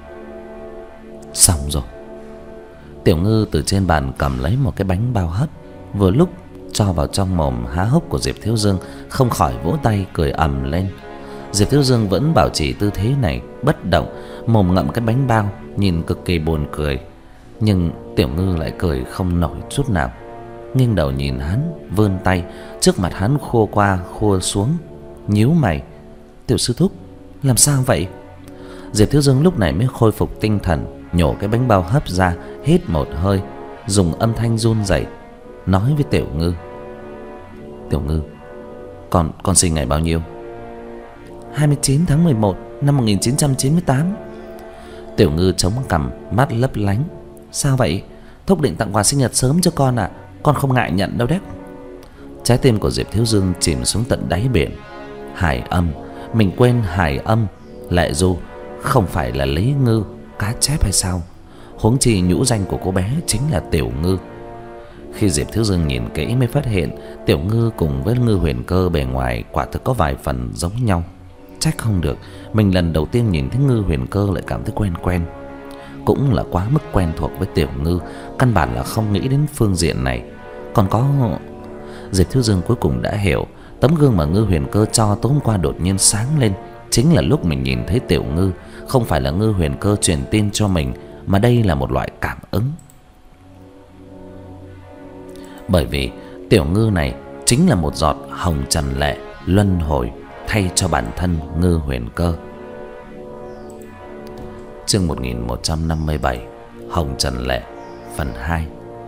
Xong rồi. Tiểu Ngư từ trên bàn cầm lấy một cái bánh bao hấp, vừa lúc cho vào trong mồm há hốc của Diệp Thiếu Dương, không khỏi vỗ tay cười ầm lên. Diệp Thiếu Dương vẫn bảo trì tư thế này bất động, mồm ngậm cái bánh bao, nhìn cực kỳ buồn cười. Nhưng Tiểu Ngư lại cười không nổi chút nào, nghiêng đầu nhìn hắn, vươn tay trước mặt hắn khua qua khua xuống, nhíu mày. Tiểu sư thúc, làm sao vậy? Diệp Thiếu Dương lúc này mới khôi phục tinh thần, nhổ cái bánh bao hấp ra, hít một hơi, dùng âm thanh run rẩy nói với Tiểu Ngư. Tiểu Ngư, Con con sinh ngày bao nhiêu? hai mươi chín tháng mười một năm một nghìn chín trăm chín mươi tám. Tiểu Ngư chống cằm, mắt lấp lánh. Sao vậy? Thúc định tặng quà sinh nhật sớm cho con à? Con không ngại nhận đâu đấy. Trái tim của Diệp Thiếu Dương chìm xuống tận đáy biển. Hải âm, mình quên Hải âm, Lệ Du không phải là Lý Ngư, cá chép hay sao? Huống chi nhũ danh của cô bé chính là Tiểu Ngư. Khi Diệp Thiếu Dương nhìn kỹ mới phát hiện Tiểu Ngư cùng với Ngư Huyền Cơ bề ngoài quả thực có vài phần giống nhau. Trách không được, mình lần đầu tiên nhìn thấy Ngư Huyền Cơ lại cảm thấy quen quen. Cũng là quá mức quen thuộc với Tiểu Ngư, căn bản là không nghĩ đến phương diện này. Còn có... Diệp Thiếu Dương cuối cùng đã hiểu, tấm gương mà Ngư Huyền Cơ cho tối hôm qua đột nhiên sáng lên, chính là lúc mình nhìn thấy Tiểu Ngư. Không phải là Ngư Huyền Cơ truyền tin cho mình, mà đây là một loại cảm ứng. Bởi vì Tiểu Ngư này chính là một giọt hồng trần lệ luân hồi thay cho bản thân Ngư Huyền Cơ. Chương một nghìn một trăm năm mươi bảy, Hồng Trần Lệ, phần hai.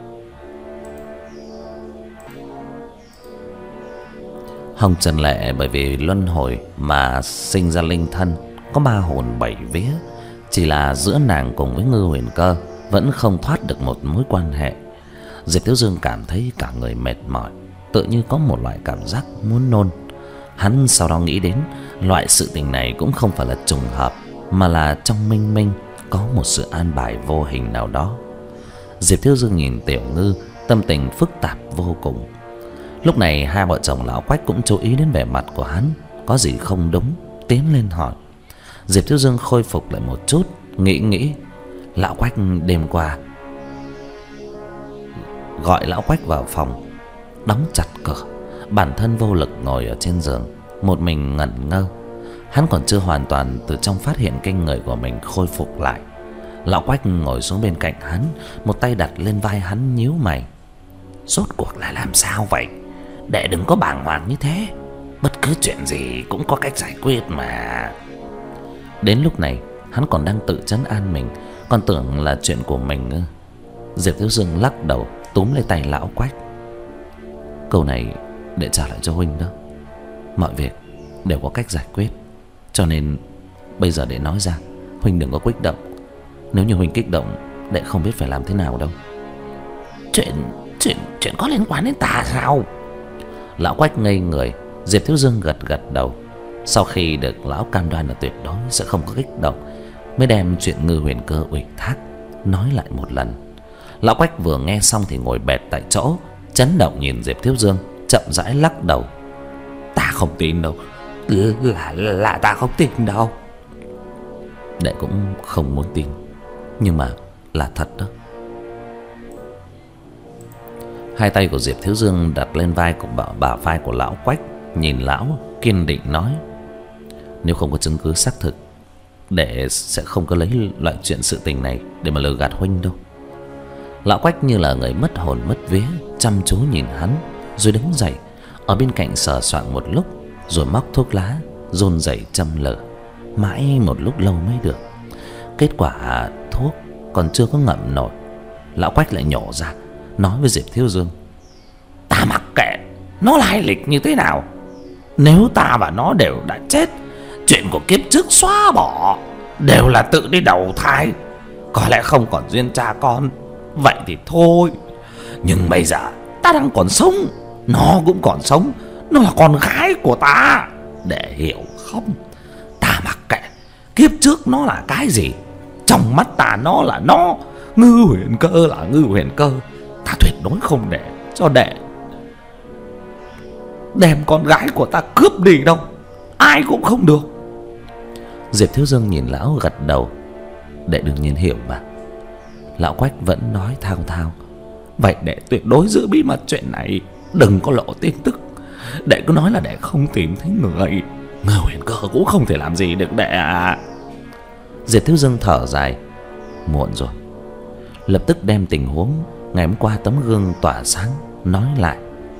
Hồng Trần Lệ bởi vì luân hồi mà sinh ra linh thân, có ba hồn bảy vía. Chỉ là giữa nàng cùng với Ngư Huyền Cơ vẫn không thoát được một mối quan hệ. Diệp Thiếu Dương cảm thấy cả người mệt mỏi, tự như có một loại cảm giác muốn nôn. Hắn sau đó nghĩ đến loại sự tình này cũng không phải là trùng hợp, mà là trong minh minh có một sự an bài vô hình nào đó. Diệp Thiếu Dương nhìn Tiểu Ngư, tâm tình phức tạp vô cùng. Lúc này hai vợ chồng lão Quách cũng chú ý đến vẻ mặt của hắn, có gì không đúng, tiến lên hỏi. Diệp Thiếu Dương khôi phục lại một chút, nghĩ nghĩ. Lão Quách đêm qua gọi lão Quách vào phòng, đóng chặt cửa, bản thân vô lực ngồi ở trên giường, một mình ngẩn ngơ. Hắn còn chưa hoàn toàn từ trong phát hiện kinh người của mình khôi phục lại. Lão Quách ngồi xuống bên cạnh hắn, một tay đặt lên vai hắn, nhíu mày. Rốt cuộc là làm sao vậy? Đệ đừng có bàng hoàng như thế, bất cứ chuyện gì cũng có cách giải quyết mà. Đến lúc này hắn còn đang tự trấn an mình, còn tưởng là chuyện của mình. Diệp Thiếu Dương lắc đầu, túm lấy tay lão Quách. Câu này để trả lại cho huynh đó. Mọi việc đều có cách giải quyết, cho nên bây giờ để nói ra, huynh đừng có kích động. Nếu như huynh kích động, đệ không biết phải làm thế nào đâu. Chuyện chuyện chuyện có liên quan đến ta sao? Lão Quách ngây người. Diệp Thiếu Dương gật gật đầu. Sau khi được lão cam đoan là tuyệt đối sẽ không có kích động, mới đem chuyện Ngư Huyền Cơ ủy thác nói lại một lần. Lão Quách vừa nghe xong thì ngồi bệt tại chỗ, chấn động nhìn Diệp Thiếu Dương, chậm rãi lắc đầu. Ta không tin đâu, là là ta không tin đâu. Đệ cũng không muốn tin, nhưng mà là thật đó. Hai tay của Diệp Thiếu Dương đặt lên vai của bả, bả vai của lão Quách, nhìn lão kiên định nói. Nếu không có chứng cứ xác thực, đệ sẽ không có lấy loại chuyện sự tình này để mà lừa gạt huynh đâu. Lão Quách như là người mất hồn mất vía, chăm chú nhìn hắn, rồi đứng dậy, ở bên cạnh sờ soạng một lúc, rồi móc thuốc lá, run rẩy châm lửa, mãi một lúc lâu mới được. Kết quả thuốc còn chưa có ngậm nổi, lão Quách lại nhổ ra, nói với Diệp Thiếu Dương. Ta mặc kệ nó lai lịch như thế nào, nếu ta và nó đều đã chết, chuyện của kiếp trước xóa bỏ, đều là tự đi đầu thai, có lẽ không còn duyên cha con, vậy thì thôi. Nhưng bây giờ ta đang còn sống, nó cũng còn sống, nó là con gái của ta, để hiểu không? Ta mặc kệ kiếp trước nó là cái gì, trong mắt ta nó là nó, Ngư Huyền Cơ là Ngư Huyền Cơ. Ta tuyệt đối không để cho đệ đem con gái của ta cướp đi đâu, ai cũng không được. Diệp Thiếu Dương nhìn lão gật đầu. Đệ đương nhiên hiểu mà. Lão Quách vẫn nói thao thao. Vậy đệ tuyệt đối giữ bí mật chuyện này, đừng có lộ tin tức. Đệ cứ nói là đệ không tìm thấy người, Ngư Huyền Cơ cũng không thể làm gì được đệ à. Diệp Thiếu Dương thở dài. Muộn rồi. Lập tức đem tình huống ngày hôm qua tấm gương tỏa sáng nói lại.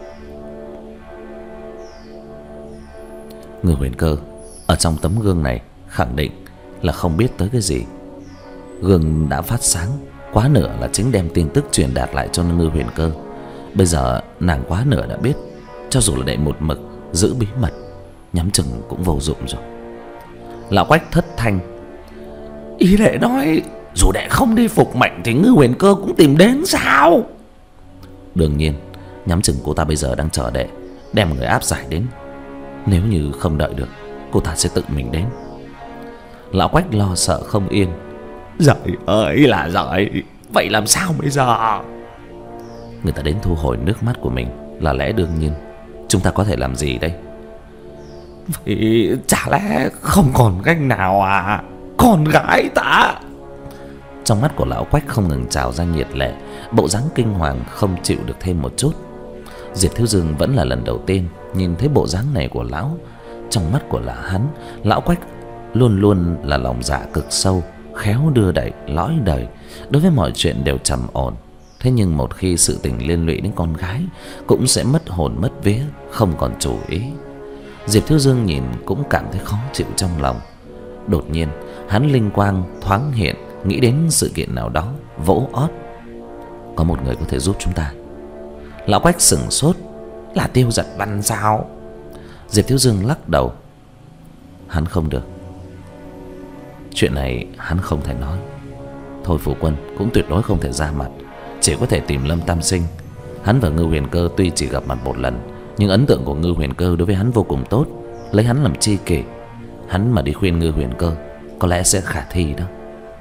Ngư Huyền Cơ ở trong tấm gương này khẳng định là không biết tới cái gì. Gương đã phát sáng, quá nửa là chính đem tin tức truyền đạt lại cho Ngư Huyền Cơ. Bây giờ nàng quá nửa đã biết, cho dù là đệ một mực giữ bí mật, nhắm chừng cũng vô dụng rồi. Lão Quách thất thanh. Ý đệ nói dù đệ không đi phục mệnh thì Ngư Huyền Cơ cũng tìm đến sao? Đương nhiên, nhắm chừng cô ta bây giờ đang chờ đệ đem người áp giải đến. Nếu như không đợi được, cô ta sẽ tự mình đến. Lão Quách lo sợ không yên. Giời ơi là giời, vậy làm sao bây giờ? Người ta đến thu hồi nước mắt của mình là lẽ đương nhiên. Chúng ta có thể làm gì đây? Vậy chả lẽ không còn cách nào à? Con gái ta. Trong mắt của lão Quách không ngừng trào ra nhiệt lệ, bộ dáng kinh hoàng không chịu được thêm một chút. Diệp Thiếu Dương vẫn là lần đầu tiên nhìn thấy bộ dáng này của lão. Trong mắt của là hắn, lão Quách luôn luôn là lòng dạ cực sâu, khéo đưa đẩy, lõi đời, đối với mọi chuyện đều trầm ổn. Thế nhưng một khi sự tình liên lụy đến con gái, cũng sẽ mất hồn mất vía, không còn chủ ý. Diệp Thiếu Dương nhìn cũng cảm thấy khó chịu trong lòng. Đột nhiên hắn linh quang thoáng hiện, nghĩ đến sự kiện nào đó, vỗ ót. Có một người có thể giúp chúng ta. Lão Quách sửng sốt. Là Tiêu Giật Văn sao? Diệp Thiếu Dương lắc đầu. Hắn không được. Chuyện này hắn không thể nói. Thôi Phủ Quân cũng tuyệt đối không thể ra mặt, chỉ có thể tìm Lâm Tam Sinh. Hắn và Ngư Huyền Cơ tuy chỉ gặp mặt một lần, nhưng ấn tượng của Ngư Huyền Cơ đối với hắn vô cùng tốt, lấy hắn làm tri kỷ. Hắn mà đi khuyên Ngư Huyền Cơ có lẽ sẽ khả thi đó.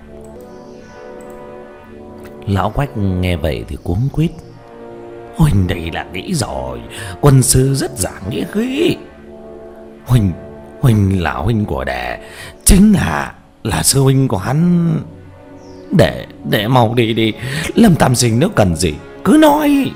Lão Quách nghe vậy thì cuống quýt. Huynh đây là nghĩ rồi, quân sư rất giảng nghĩa khí. Huynh, huynh là huynh của đệ, chính là là sư huynh của hắn. Để để mau đi đi, Lâm Tam Sinh nếu cần gì cứ nói.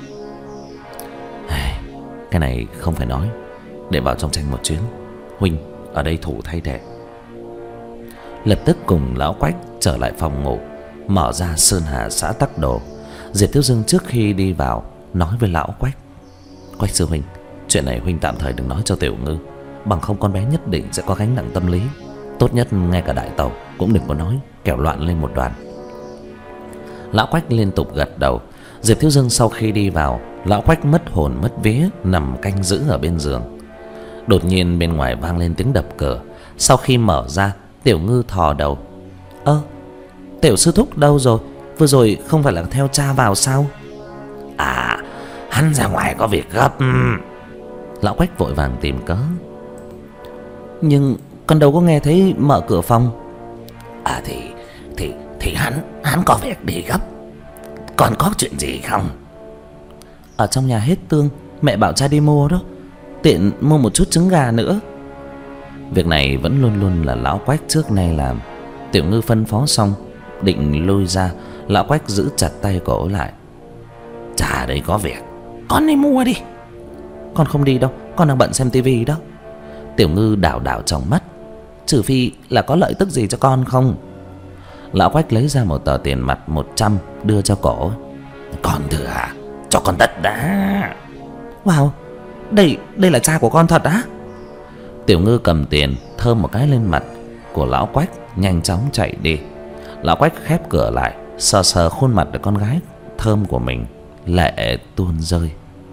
Cái này không phải nói. Để vào trong tranh một chuyến. Huynh ở đây thủ thay đệ. Lập tức cùng lão Quách trở lại phòng ngủ, mở ra Sơn Hà xã tắc đồ. Diệp Thiếu Dương trước khi đi vào nói với lão Quách. Quách sư huynh, chuyện này huynh tạm thời đừng nói cho Tiểu Ngư, bằng không con bé nhất định sẽ có gánh nặng tâm lý. Tốt nhất ngay cả đại tàu cũng đừng có nói, kẻo loạn lên một đoàn. Lão Quách liên tục gật đầu. Diệp Thiếu Dương sau khi đi vào, lão Quách mất hồn mất vía, nằm canh giữ ở bên giường. Đột nhiên bên ngoài vang lên tiếng đập cửa. Sau khi mở ra, Tiểu Ngư thò đầu. Ơ, Tiểu sư thúc đâu rồi? Vừa rồi không phải là theo cha vào sao? À, hắn ra ngoài có việc gấp. Lão Quách vội vàng tìm cớ. Nhưng con đâu có nghe thấy mở cửa phòng. À thì thì thì hắn hắn có việc đi gấp. Còn có chuyện gì không? Ở trong nhà hết tương, mẹ bảo cha đi mua đó, tiện mua một chút trứng gà nữa. Việc này vẫn luôn luôn là lão Quách trước nay làm. Tiểu Ngư phân phó xong định lui ra, lão Quách giữ chặt tay cổ lại. Cha đây có việc, con đi mua đi. Con không đi đâu, con đang bận xem tivi đó. Tiểu Ngư đảo đảo trong mắt. Trừ phi là có lợi tức gì cho con không. Lão Quách lấy ra một tờ tiền mặt một trăm đưa cho cổ. Con thừa à? Cho con tất đã. Wow, đây đây là cha của con thật á? Tiểu Ngư cầm tiền thơm một cái lên mặt của lão Quách, nhanh chóng chạy đi. Lão Quách khép cửa lại, sờ sờ khuôn mặt của con gái thơm của mình, lệ tuôn rơi.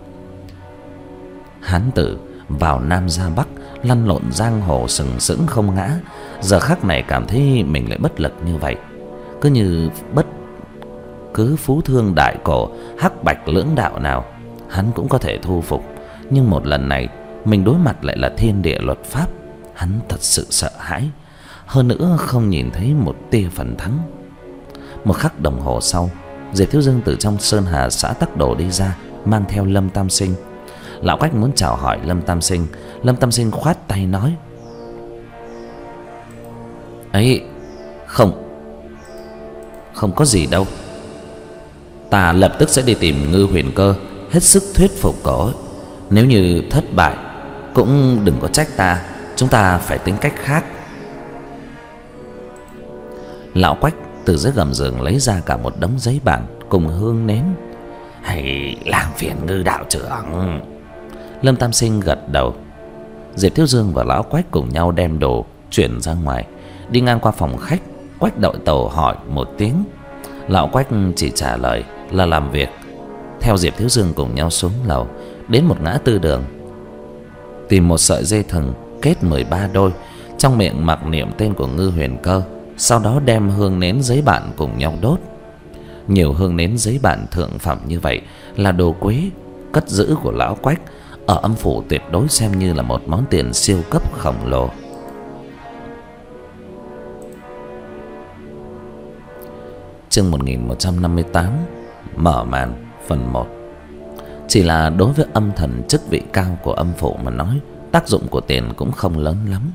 Hán tử vào Nam ra Bắc, lăn lộn giang hồ sừng sững không ngã, giờ khắc này cảm thấy mình lại bất lực như vậy. Cứ như bất cứ phú thương đại cổ, hắc bạch lưỡng đạo nào hắn cũng có thể thu phục. Nhưng một lần này mình đối mặt lại là thiên địa luật pháp. Hắn thật sự sợ hãi, hơn nữa không nhìn thấy một tia phần thắng. Một khắc đồng hồ sau, Diệp Thiếu Dương từ trong Sơn Hà xã Tắc Đồ đi ra, mang theo Lâm Tam Sinh. Lão Quách muốn chào hỏi Lâm Tam Sinh. Lâm Tam Sinh khoát tay nói: ấy, không Không có gì đâu. Ta lập tức sẽ đi tìm Ngư Huyền Cơ, hết sức thuyết phục cổ. Nếu như thất bại cũng đừng có trách ta, chúng ta phải tính cách khác. Lão Quách từ dưới gầm giường lấy ra cả một đống giấy bản cùng hương nến. Hãy làm phiền Ngư đạo trưởng. Lâm Tam Sinh gật đầu. Diệp Thiếu Dương và Lão Quách cùng nhau đem đồ chuyển ra ngoài. Đi ngang qua phòng khách, Quách đội tàu hỏi một tiếng. Lão Quách chỉ trả lời là làm việc. Theo Diệp Thiếu Dương cùng nhau xuống lầu, đến một ngã tư đường, tìm một sợi dây thừng kết mười ba đôi, trong miệng mặc niệm tên của Ngư Huyền Cơ. Sau đó đem hương nến giấy bản cùng nhau đốt. Nhiều hương nến giấy bản thượng phẩm như vậy là đồ quý cất giữ của Lão Quách, ở âm phủ tuyệt đối xem như là một món tiền siêu cấp khổng lồ. Chương một nghìn một trăm năm mươi tám mở màn phần một. Chỉ là đối với âm thần chức vị cao của âm phủ mà nói, tác dụng của tiền cũng không lớn lắm.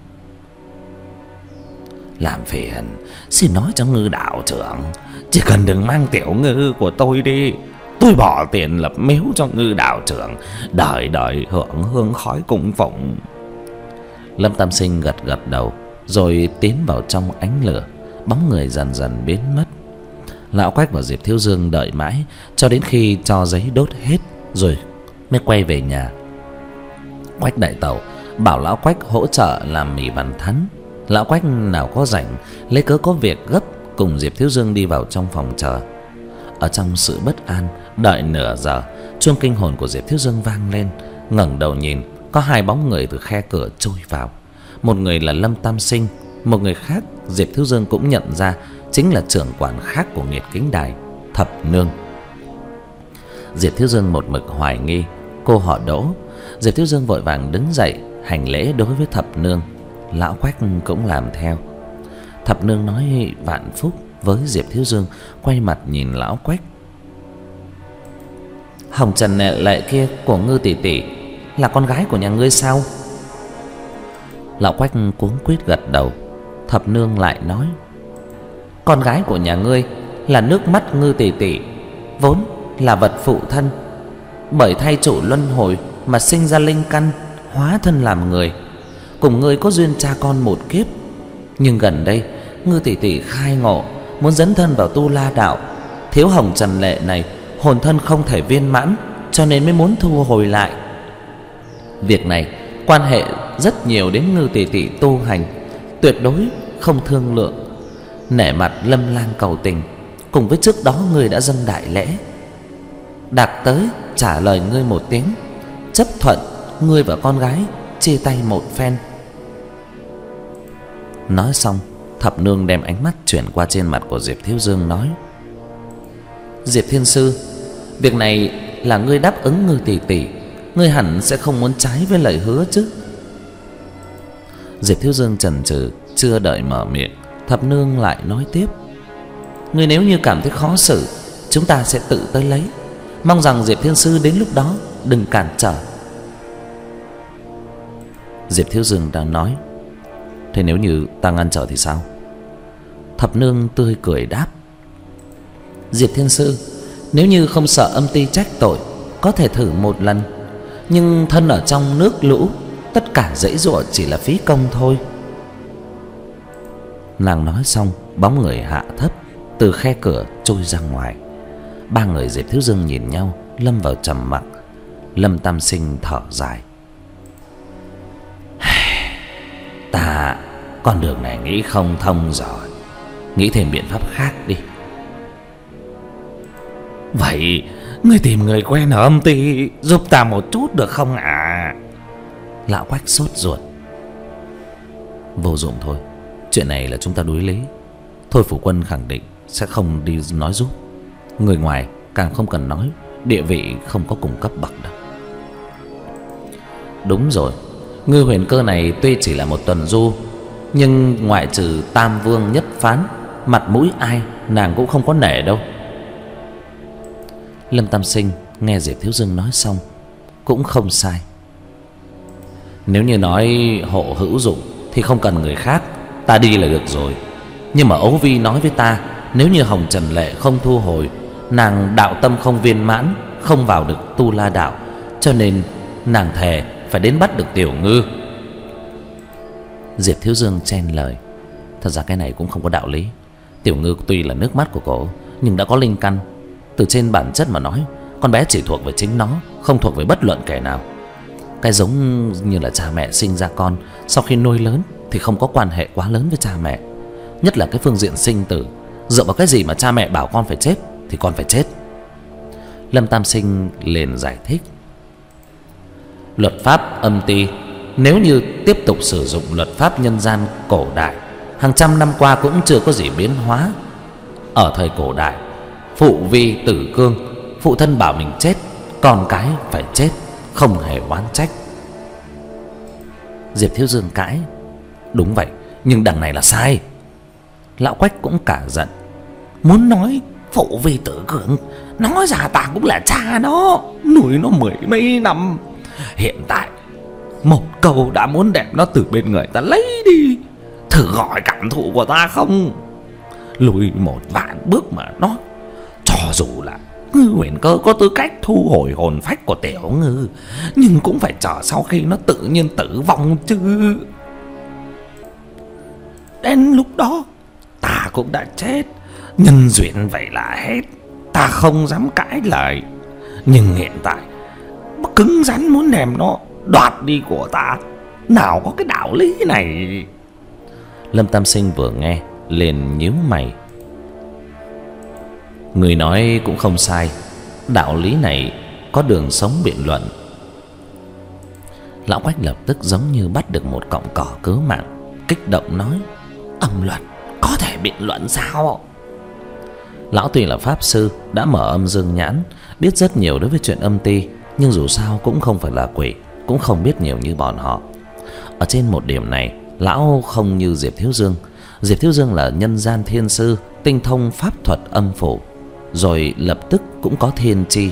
Làm phiền, xin nói cho Ngư đạo trưởng, chỉ cần đừng mang tiểu ngư của tôi đi, tôi bỏ tiền lập miếu cho Ngư đạo trưởng, đời đời hưởng hương khói cung phụng. Lâm Tam Sinh gật gật đầu, rồi tiến vào trong ánh lửa. Bóng người dần dần biến mất. Lão Quách và Diệp Thiếu Dương đợi mãi cho đến khi cho giấy đốt hết rồi mới quay về nhà. Quách đại tẩu bảo Lão Quách hỗ trợ làm mì bàn thắn. Lão Quách nào có rảnh, lấy cớ có việc gấp, cùng Diệp Thiếu Dương đi vào trong phòng chờ. Ở trong sự bất an đợi nửa giờ, chuông kinh hồn của Diệp Thiếu Dương vang lên. Ngẩng đầu nhìn, có hai bóng người từ khe cửa trôi vào. Một người là Lâm Tam Sinh, một người khác Diệp Thiếu Dương cũng nhận ra chính là trưởng quản khác của Nghiệt Kính Đài, Thập Nương. Diệp Thiếu Dương một mực hoài nghi cô họ Đỗ. Diệp Thiếu Dương vội vàng đứng dậy hành lễ đối với Thập Nương. Lão Quách cũng làm theo. Thập Nương nói vạn phúc với Diệp Thiếu Dương, quay mặt nhìn Lão Quách. Hồng Trần Lệ, lệ kia của Ngư tỷ tỷ là con gái của nhà ngươi sao? Lão Quách cuống quýt gật đầu. Thập Nương lại nói: con gái của nhà ngươi là nước mắt Ngư tỷ tỷ, vốn là vật phụ thân, bởi thay chủ luân hồi mà sinh ra linh căn, hóa thân làm người, cùng ngươi có duyên cha con một kiếp. Nhưng gần đây Ngư tỷ tỷ khai ngộ, muốn dấn thân vào tu la đạo. Thiếu Hồng Trần Lệ này hồn thân không thể viên mãn, cho nên mới muốn thu hồi lại. Việc này quan hệ rất nhiều đến Ngư tỷ tỷ tu hành, tuyệt đối không thương lượng. Nể mặt Lâm Lang cầu tình, cùng với trước đó ngươi đã dâng đại lễ, Đạc tới trả lời ngươi một tiếng, chấp thuận ngươi và con gái chia tay một phen. Nói xong, Thập Nương đem ánh mắt chuyển qua trên mặt của Diệp Thiếu Dương nói: Diệp Thiên Sư, việc này là ngươi đáp ứng Ngư tỷ tỷ, ngươi hẳn sẽ không muốn trái với lời hứa chứ? Diệp Thiếu Dương chần chừ, chưa đợi mở miệng, Thập Nương lại nói tiếp: ngươi nếu như cảm thấy khó xử, chúng ta sẽ tự tới lấy. Mong rằng Diệp Thiên Sư đến lúc đó đừng cản trở. Diệp Thiếu Dương đang nói: thế nếu như ta ngăn trở thì sao? Thập Nương tươi cười đáp: Diệp Thiên Sư, nếu như không sợ âm ty trách tội, có thể thử một lần. Nhưng thân ở trong nước lũ, tất cả dãy dụa chỉ là phí công thôi. Nàng nói xong, bóng người hạ thấp, từ khe cửa trôi ra ngoài. Ba người Diệp Thiếu Dương nhìn nhau, lâm vào trầm mặc. Lâm Tam Sinh thở dài: ta con đường này nghĩ không thông rồi, nghĩ thêm biện pháp khác đi. Vậy ngươi tìm người quen ở âm ty giúp ta một chút được không ạ? À? Lão Quách sốt ruột: vô dụng thôi, chuyện này là chúng ta đối lý. Thôi Phủ Quân khẳng định sẽ không đi nói giúp. Người ngoài càng không cần nói, địa vị không có cùng cấp bậc đâu. Đúng rồi, Ngư Huyền Cơ này tuy chỉ là một tuần du, nhưng ngoại trừ Tam Vương nhất phán, mặt mũi ai nàng cũng không có nể đâu. Lâm Tam Sinh nghe Diệp Thiếu Dương nói xong, cũng không sai. Nếu như nói hộ hữu dụng thì không cần người khác, ta đi là được rồi. Nhưng mà Ấu Vi nói với ta, nếu như Hồng Trần Lệ không thu hồi, nàng đạo tâm không viên mãn, không vào được Tu La đạo, cho nên nàng thề phải đến bắt được Tiểu Ngư. Diệp Thiếu Dương chen lời. Thật ra cái này cũng không có đạo lý. Tiểu Ngư tuy là nước mắt của cổ, nhưng đã có linh căn. Từ trên bản chất mà nói, con bé chỉ thuộc về chính nó, không thuộc về bất luận kẻ nào. Cái giống như là cha mẹ sinh ra con, sau khi nuôi lớn thì không có quan hệ quá lớn với cha mẹ. Nhất là cái phương diện sinh tử, dựa vào cái gì mà cha mẹ bảo con phải chết thì con phải chết. Lâm Tam Sinh liền giải thích. Luật pháp âm ti, nếu như tiếp tục sử dụng luật pháp nhân gian cổ đại, hàng trăm năm qua cũng chưa có gì biến hóa. Ở thời cổ đại, phụ vi tử cương, phụ thân bảo mình chết, con cái phải chết, không hề oán trách. Diệp Thiếu Dương cãi. Đúng vậy, nhưng đằng này là sai. Lão Quách cũng cả giận. Muốn nói phụ vi tử cương, nói ra ta cũng là cha nó, nuôi nó mười mấy năm. Hiện tại một câu đã muốn đem nó từ bên người ta lấy đi. Thử gọi cảm thụ của ta không? Lùi một vạn bước mà nói, cho dù là Ngư Huyền Cơ có tư cách thu hồi hồn phách của Tiểu Ngư, nhưng cũng phải chờ sau khi nó tự nhiên tử vong chứ. Đến lúc đó ta cũng đã chết, nhân duyên vậy là hết. Ta không dám cãi lời. Nhưng hiện tại cứng rắn muốn đem nó đoạt đi của ta, nào có cái đạo lý này. Lâm Tam Sinh vừa nghe liền nhíu mày. Người nói cũng không sai, đạo lý này có đường sống biện luận. Lão Quách lập tức giống như bắt được một cọng cỏ cứu mạng, kích động nói. Âm luật có thể biện luận sao? Lão tuy là pháp sư, đã mở âm dương nhãn, biết rất nhiều đối với chuyện âm ti, nhưng dù sao cũng không phải là quỷ, cũng không biết nhiều như bọn họ. Ở trên một điểm này, lão không như Diệp Thiếu Dương. Diệp Thiếu Dương là nhân gian thiên sư, tinh thông pháp thuật âm phủ, rồi lập tức cũng có thiên chi.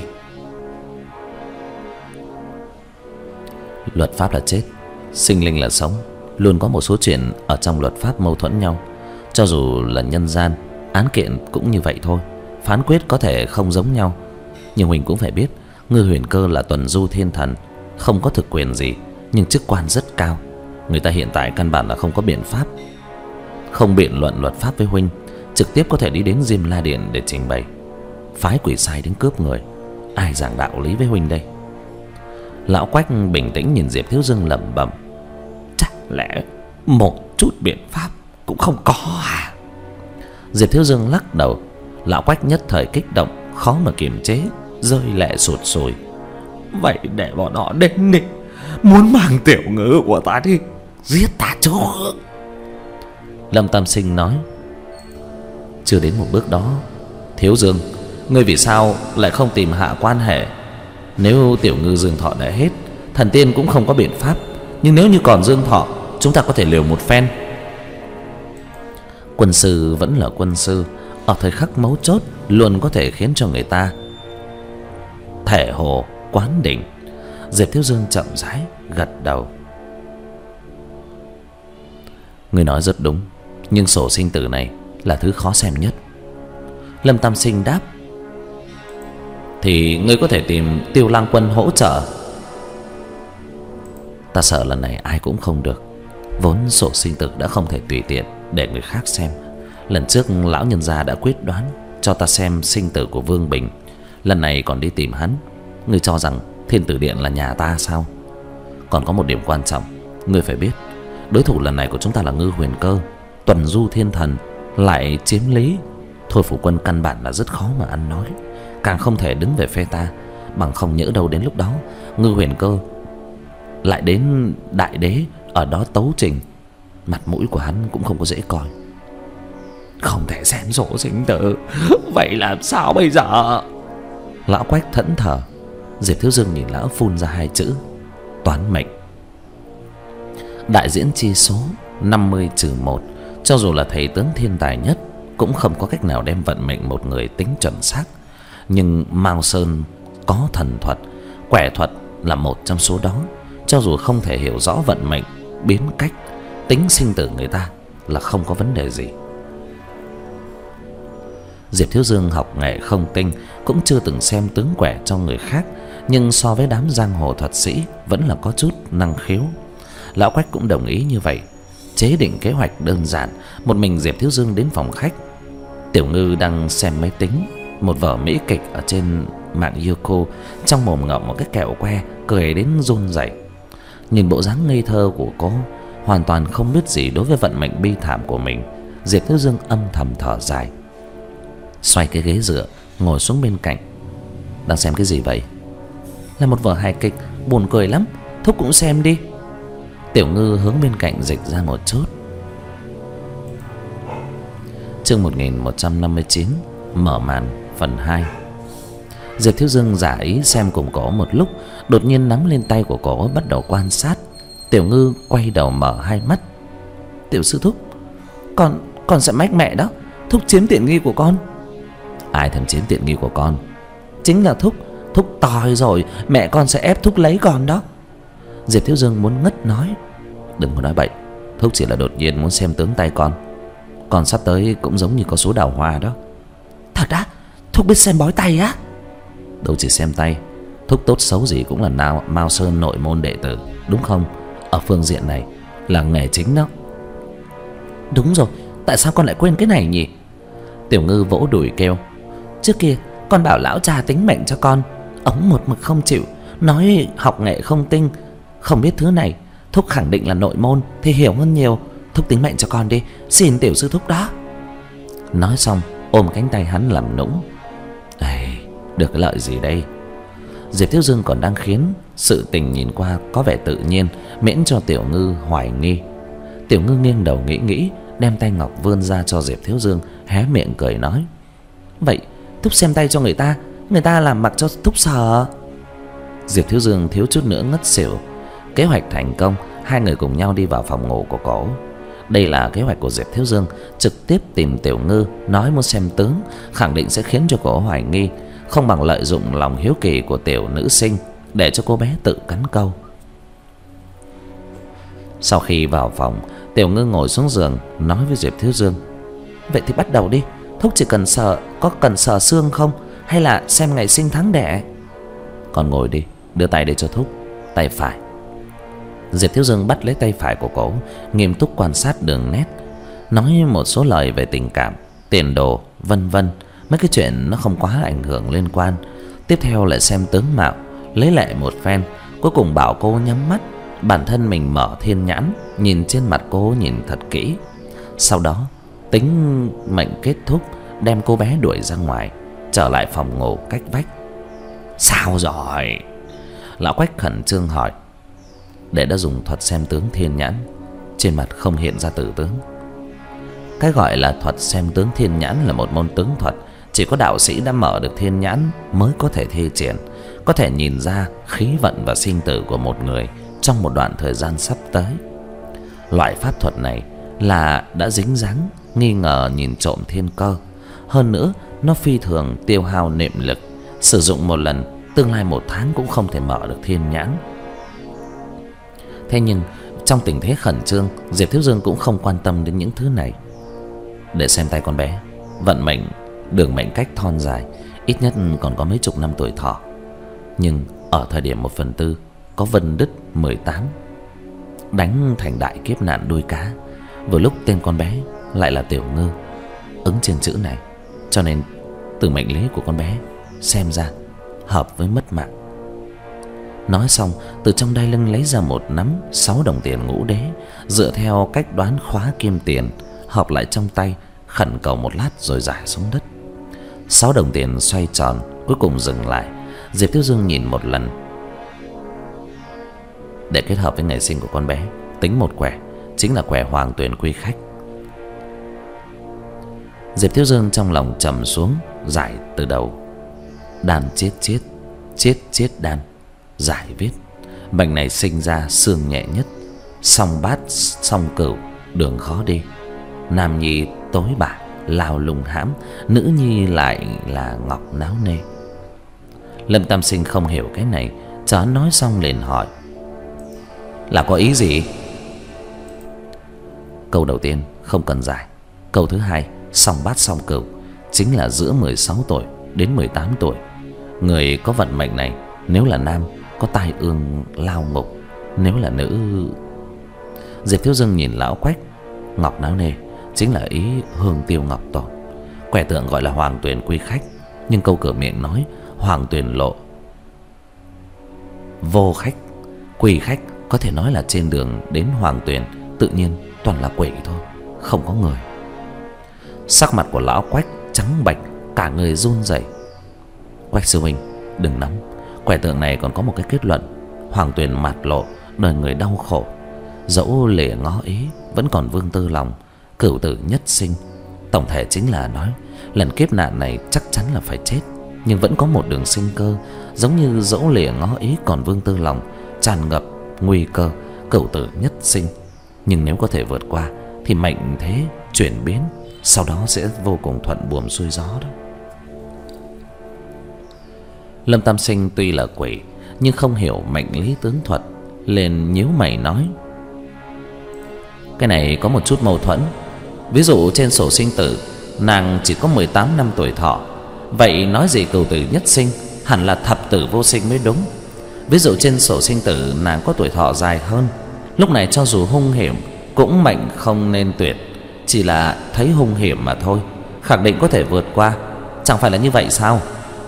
Luật pháp là chết, sinh linh là sống, luôn có một số chuyện ở trong luật pháp mâu thuẫn nhau. Cho dù là nhân gian, án kiện cũng như vậy thôi, phán quyết có thể không giống nhau. Nhưng Huỳnh cũng phải biết, Ngư Huyền Cơ là tuần du thiên thần, không có thực quyền gì, nhưng chức quan rất cao. Người ta hiện tại căn bản là không có biện pháp, không biện luận luật pháp với Huynh, trực tiếp có thể đi đến Diêm La Điện để trình bày. Phái quỷ sai đến cướp người, ai giảng đạo lý với Huynh đây? Lão Quách bình tĩnh nhìn Diệp Thiếu Dương lẩm bẩm. Chắc lẽ một chút biện pháp cũng không có à? Diệp Thiếu Dương lắc đầu. Lão Quách nhất thời kích động, khó mà kiềm chế, rơi lệ sụt sùi. Vậy để bọn họ đến đi, muốn mang Tiểu Ngư của ta đi, giết ta chứ. Lâm Tam Sinh nói. Chưa đến một bước đó. Thiếu Dương, ngươi vì sao lại không tìm hạ quan hệ? Nếu Tiểu Ngư dương thọ đã hết, thần tiên cũng không có biện pháp. Nhưng nếu như còn dương thọ, chúng ta có thể liều một phen. Quân sư vẫn là quân sư, ở thời khắc mấu chốt luôn có thể khiến cho người ta thể hồ quán đỉnh. Diệp Thiếu Dương chậm rãi gật đầu. Người nói rất đúng, nhưng sổ sinh tử này là thứ khó xem nhất. Lâm Tam Sinh đáp. Thì ngươi có thể tìm Tiêu Lang Quân hỗ trợ. Ta sợ lần này ai cũng không được. Vốn sổ sinh tử đã không thể tùy tiện để người khác xem. Lần trước lão nhân gia đã quyết đoán cho ta xem sinh tử của Vương Bình, lần này còn đi tìm hắn. Ngươi cho rằng Thiên Tử Điện là nhà ta sao? Còn có một điểm quan trọng, ngươi phải biết, đối thủ lần này của chúng ta là Ngư Huyền Cơ, tuần du thiên thần, lại chiếm lý. Thôi Phủ Quân căn bản là rất khó mà ăn nói, càng không thể đứng về phe ta. Bằng không nhỡ đâu đến lúc đó Ngư Huyền Cơ lại đến đại đế ở đó tấu trình, mặt mũi của hắn cũng không có dễ coi. Không thể xem sổ sinh tử, vậy làm sao bây giờ? Lão Quách thẫn thờ. Diệp Thiếu Dương nhìn lão phun ra hai chữ: toán mệnh. Đại diễn chi số năm mươi trừ một, cho dù là thầy tướng thiên tài nhất cũng không có cách nào đem vận mệnh một người tính chuẩn xác. Nhưng Mao Sơn có thần thuật, quẻ thuật là một trong số đó. Cho dù không thể hiểu rõ vận mệnh, biến cách, tính sinh tử người ta là không có vấn đề gì. Diệp Thiếu Dương học nghệ không tinh, cũng chưa từng xem tướng quẻ cho người khác, nhưng so với đám giang hồ thuật sĩ vẫn là có chút năng khiếu. Lão Quách cũng đồng ý như vậy. Chế định kế hoạch đơn giản, một mình Diệp Thiếu Dương đến phòng khách. Tiểu Ngư đang xem máy tính, một vở mỹ kịch ở trên mạng Youku, trong mồm ngậm một cái kẹo que, cười đến run rẩy. Nhìn bộ dáng ngây thơ của cô, hoàn toàn không biết gì đối với vận mệnh bi thảm của mình, Diệp Thiếu Dương âm thầm thở dài, xoay cái ghế dựa ngồi xuống bên cạnh. Đang xem cái gì vậy? Là một vở hài kịch, buồn cười lắm, thúc cũng xem đi. Tiểu Ngư hướng bên cạnh dịch ra một chút. Chương một nghìn một trăm năm mươi chín, mở màn phần hai. Diệp Thiếu Dương giả ý xem cùng cổ một lúc, đột nhiên nắm lên tay của cổ bắt đầu quan sát. Tiểu Ngư quay đầu mở hai mắt. Tiểu sư thúc, con con sẽ mách mẹ đó, thúc chiếm tiện nghi của con. Ai thèm chiếm tiện nghi của con? Chính là thúc, thúc tòi rồi, mẹ con sẽ ép thúc lấy con đó. Diệp Thiếu Dương muốn ngất nói. Đừng có nói bậy, thúc chỉ là đột nhiên muốn xem tướng tay con. Con sắp tới cũng giống như có số đào hoa đó. Thật á? Thúc biết xem bói tay á? Đâu chỉ xem tay, thúc tốt xấu gì cũng là nào Mao Sơn nội môn đệ tử, đúng không? Ở phương diện này là nghề chính đó. Đúng rồi, tại sao con lại quên cái này nhỉ? Tiểu Ngư vỗ đùi kêu. Trước kia con bảo lão cha tính mệnh cho con, ông một mực không chịu, nói học nghệ không tinh, không biết thứ này. Thúc khẳng định là nội môn thì hiểu hơn nhiều, thúc tính mệnh cho con đi, xin tiểu sư thúc đó. Nói xong ôm cánh tay hắn làm nũng. Ây, được cái lợi gì đây? Diệp Thiếu Dương còn đang khiến sự tình nhìn qua có vẻ tự nhiên, miễn cho Tiểu Ngư hoài nghi. Tiểu Ngư nghiêng đầu nghĩ nghĩ, đem tay ngọc vươn ra cho Diệp Thiếu Dương, hé miệng cười nói. Vậy thúc xem tay cho người ta, người ta làm mặc cho thúc sờ. Diệp Thiếu Dương thiếu chút nữa ngất xỉu. Kế hoạch thành công, hai người cùng nhau đi vào phòng ngủ của cổ. Đây là kế hoạch của Diệp Thiếu Dương, trực tiếp tìm Tiểu Ngư nói muốn xem tướng, khẳng định sẽ khiến cho cổ hoài nghi, không bằng lợi dụng lòng hiếu kỳ của tiểu nữ sinh để cho cô bé tự cắn câu. Sau khi vào phòng, Tiểu Ngư ngồi xuống giường nói với Diệp Thiếu Dương. Vậy thì bắt đầu đi, thúc chỉ cần sờ, có cần sờ xương không, hay là xem ngày sinh tháng đẻ? Con ngồi đi, đưa tay đây cho thúc. Tay phải. Diệp Thiếu Dương bắt lấy tay phải của cổ, nghiêm túc quan sát đường nét, nói một số lời về tình cảm, tiền đồ, vân vân. Mấy cái chuyện nó không quá ảnh hưởng liên quan. Tiếp theo lại xem tướng mạo, lấy lệ một phen. Cuối cùng bảo cô nhắm mắt, bản thân mình mở thiên nhãn, nhìn trên mặt cô nhìn thật kỹ. Sau đó tính mệnh kết thúc, đem cô bé đuổi ra ngoài, trở lại phòng ngủ cách vách. Sao rồi? Lão Quách khẩn trương hỏi. Để đã dùng thuật xem tướng thiên nhãn, trên mặt không hiện ra tử tướng. Cái gọi là thuật xem tướng thiên nhãn là một môn tướng thuật, chỉ có đạo sĩ đã mở được thiên nhãn mới có thể thi triển, có thể nhìn ra khí vận và sinh tử của một người trong một đoạn thời gian sắp tới. Loại pháp thuật này là đã dính dáng, nghi ngờ nhìn trộm thiên cơ. Hơn nữa, nó phi thường tiêu hao niệm lực, sử dụng một lần, tương lai một tháng cũng không thể mở được thiên nhãn. Thế nhưng trong tình thế khẩn trương, Diệp Thiếu Dương cũng không quan tâm đến những thứ này. Để xem tay con bé, vận mệnh, đường mệnh cách thon dài, ít nhất còn có mấy chục năm tuổi thọ. Nhưng ở thời điểm một phần tư có vân đứt mười tám, đánh thành đại kiếp nạn đuôi cá. Vừa lúc tên con bé lại là Tiểu Ngư, ứng trên chữ này, cho nên từ mệnh lý của con bé xem ra hợp với mất mạng. Nói xong, từ trong đai lưng lấy ra một nắm sáu đồng tiền ngũ đế, dựa theo cách đoán khóa kim tiền, hợp lại trong tay, khẩn cầu một lát rồi rải xuống đất. Sáu đồng tiền xoay tròn, cuối cùng dừng lại. Diệp Thiếu Dương nhìn một lần. Để kết hợp với ngày sinh của con bé, tính một quẻ, chính là quẻ hoàng tuyền quy khách. Diệp Thiếu Dương trong lòng trầm xuống, giải từ đầu. Đan chiết chiết, chiết chiết đan. Giải viết, bệnh này sinh ra xương nhẹ nhất, song bát song cửu, đường khó đi. Nam nhi tối bả, lao lùng hãm, nữ nhi lại là ngọc náo nê. Lâm Tam Sinh không hiểu cái này, Chán nói xong liền hỏi: là có ý gì? Câu đầu tiên không cần giải. Câu thứ hai song bát song cửu, chính là giữa mười sáu tuổi đến mười tám tuổi. Người có vận mệnh này, nếu là nam có tai ương lao ngục, nếu là nữ... Diệp Thiếu Dương nhìn lão Quách. Ngọc náo nề chính là ý hương tiêu ngọc tổn. Quẻ tượng gọi là hoàng tuyền quy khách, nhưng câu cửa miệng nói hoàng tuyền lộ vô khách. Quy khách có thể nói là trên đường đến hoàng tuyền tự nhiên toàn là quỷ thôi, không có người. Sắc mặt của lão Quách trắng bệch, cả người run rẩy. Quách sư huynh đừng nóng. Quẻ tượng này còn có một cái kết luận: hoàng tuyền mạt lộ, đời người đau khổ. Dẫu lìa ngó ý, vẫn còn vương tư lòng. Cửu tử nhất sinh, tổng thể chính là nói lần kiếp nạn này chắc chắn là phải chết, nhưng vẫn có một đường sinh cơ. Giống như dẫu lìa ngó ý còn vương tư lòng, tràn ngập nguy cơ, cửu tử nhất sinh. Nhưng nếu có thể vượt qua thì mệnh thế chuyển biến, sau đó sẽ vô cùng thuận buồm xuôi gió đó. Lâm Tam Sinh tuy là quỷ nhưng không hiểu mệnh lý tướng thuật, liền nhíu mày nói: cái này có một chút mâu thuẫn. Ví dụ trên sổ sinh tử nàng chỉ có mười tám năm tuổi thọ, vậy nói gì cửu tử nhất sinh, hẳn là thập tử vô sinh mới đúng. Ví dụ trên sổ sinh tử nàng có tuổi thọ dài hơn, lúc này cho dù hung hiểm cũng mệnh không nên tuyệt, chỉ là thấy hung hiểm mà thôi, khẳng định có thể vượt qua. Chẳng phải là như vậy sao?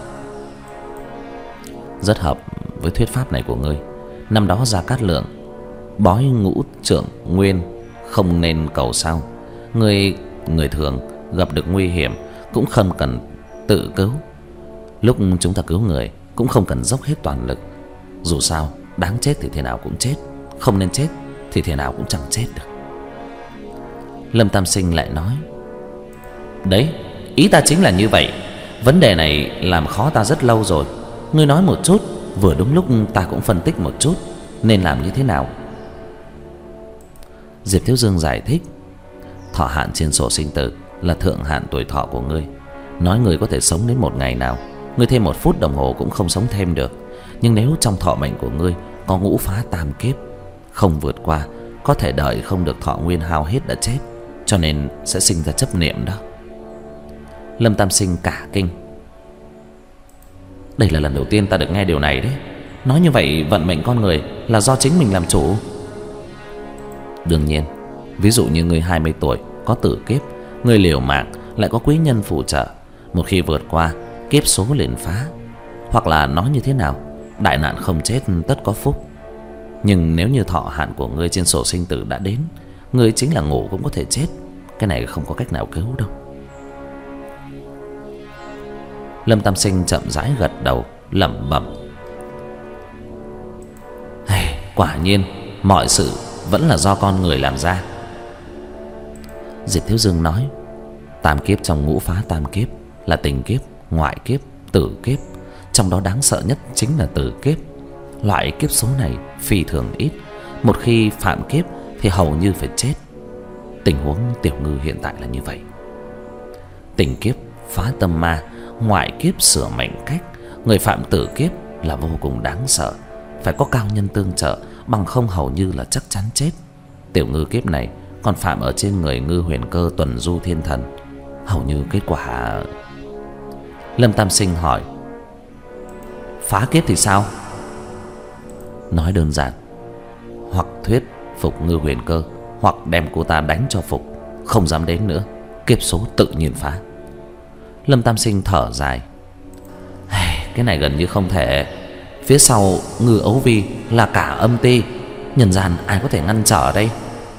Rất hợp với thuyết pháp này của ngươi. Năm đó Gia Cát Lượng bói ngũ trượng nguyên không nên cầu sao. Người người thường gặp được nguy hiểm cũng không cần tự cứu. Lúc chúng ta cứu người cũng không cần dốc hết toàn lực. Dù sao đáng chết thì thế nào cũng chết, không nên chết thì thế nào cũng chẳng chết được. Lâm Tam Sinh lại nói: đấy, ý ta chính là như vậy. Vấn đề này làm khó ta rất lâu rồi. Ngươi nói một chút, vừa đúng lúc ta cũng phân tích một chút nên làm như thế nào. Diệp Thiếu Dương giải thích: thọ hạn trên sổ sinh tử là thượng hạn tuổi thọ của ngươi. Nói ngươi có thể sống đến một ngày nào, ngươi thêm một phút đồng hồ cũng không sống thêm được. Nhưng nếu trong thọ mệnh của ngươi có ngũ phá tam kiếp, không vượt qua, có thể đợi không được thọ nguyên hao hết đã chết, cho nên sẽ sinh ra chấp niệm đó. Lâm Tam Sinh cả kinh: đây là lần đầu tiên ta được nghe điều này đấy. Nói như vậy vận mệnh con người là do chính mình làm chủ. Đương nhiên, ví dụ như người hai mươi tuổi có tử kiếp, người liều mạng lại có quý nhân phù trợ, một khi vượt qua, kiếp số liền phá. Hoặc là nói như thế nào, đại nạn không chết tất có phúc. Nhưng nếu như thọ hạn của ngươi trên sổ sinh tử đã đến, ngươi chính là ngủ cũng có thể chết. Cái này không có cách nào cứu đâu. Lâm Tam Sinh chậm rãi gật đầu, lẩm bẩm: hey, quả nhiên mọi sự vẫn là do con người làm ra. Diệp Thiếu Dương nói: tam kiếp trong ngũ phá tam kiếp là tình kiếp, ngoại kiếp, tử kiếp. Trong đó đáng sợ nhất chính là tử kiếp. Loại kiếp số này phi thường ít, một khi phạm kiếp thì hầu như phải chết. Tình huống Tiểu Ngư hiện tại là như vậy. Tình kiếp phá tâm ma, ngoại kiếp sửa mệnh cách. Người phạm tử kiếp là vô cùng đáng sợ, phải có cao nhân tương trợ, bằng không hầu như là chắc chắn chết. Tiểu Ngư kiếp này còn phạm ở trên người Ngư Huyền Cơ tuần du thiên thần, hầu như kết quả... Lâm Tam Sinh hỏi: phá kiếp thì sao? Nói đơn giản, hoặc thuyết phục Ngư Huyền Cơ, hoặc đem cô ta đánh cho phục, không dám đến nữa, kiếp số tự nhiên phá. Lâm Tam Sinh thở dài: cái này gần như không thể. Phía sau Ngư Ấu Vi là cả âm ti, nhân gian ai có thể ngăn trở đây?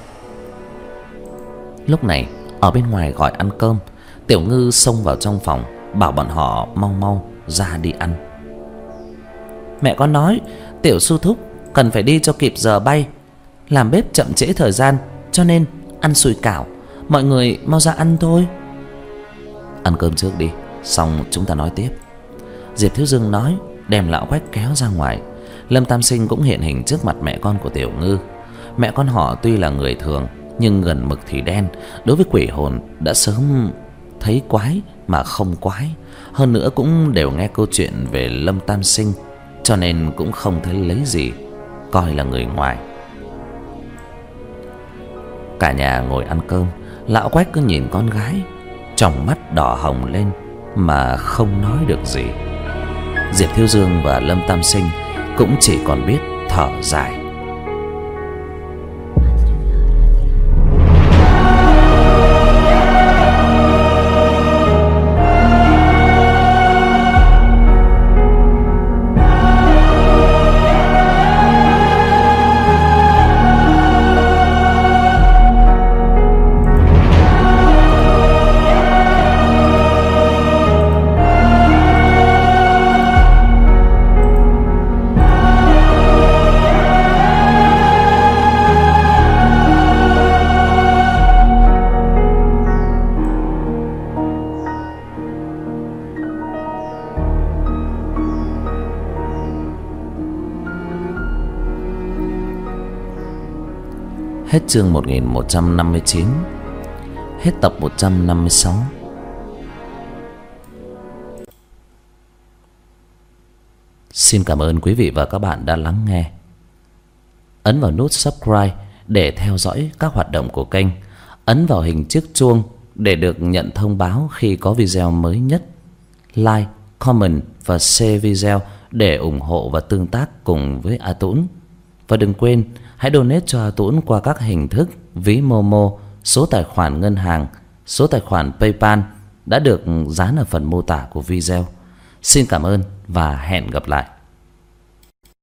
Lúc này ở bên ngoài gọi ăn cơm. Tiểu Ngư xông vào trong phòng, bảo bọn họ mau mau ra đi ăn. Mẹ con nói Tiểu Sư Thúc cần phải đi cho kịp giờ bay, làm bếp chậm trễ thời gian, cho nên ăn sủi cảo. Mọi người mau ra ăn thôi. Ăn cơm trước đi, xong chúng ta nói tiếp. Diệp Thiếu Dương nói, đem lão Quách kéo ra ngoài. Lâm Tam Sinh cũng hiện hình trước mặt mẹ con của Tiểu Ngư. Mẹ con họ tuy là người thường, nhưng gần mực thì đen. Đối với quỷ hồn đã sớm thấy quái mà không quái. Hơn nữa cũng đều nghe câu chuyện về Lâm Tam Sinh, cho nên cũng không thấy lấy gì coi là người ngoài. Cả nhà ngồi ăn cơm, lão Quách cứ nhìn con gái, trong mắt đỏ hồng lên mà không nói được gì. Diệp Thiếu Dương và Lâm Tam Sinh cũng chỉ còn biết thở dài. Hết chương một nghìn một trăm năm mươi chín. Hết tập một trăm năm mươi sáu. Xin cảm ơn quý vị và các bạn đã lắng nghe. Ấn vào nút subscribe để theo dõi các hoạt động của kênh. Ấn vào hình chiếc chuông để được nhận thông báo khi có video mới nhất. Like, comment và share video để ủng hộ và tương tác cùng với A Tũng. Và đừng quên hãy donate cho A Tũng qua các hình thức ví Momo, số tài khoản ngân hàng, số tài khoản PayPal đã được dán ở phần mô tả của video. Xin cảm ơn và hẹn gặp lại.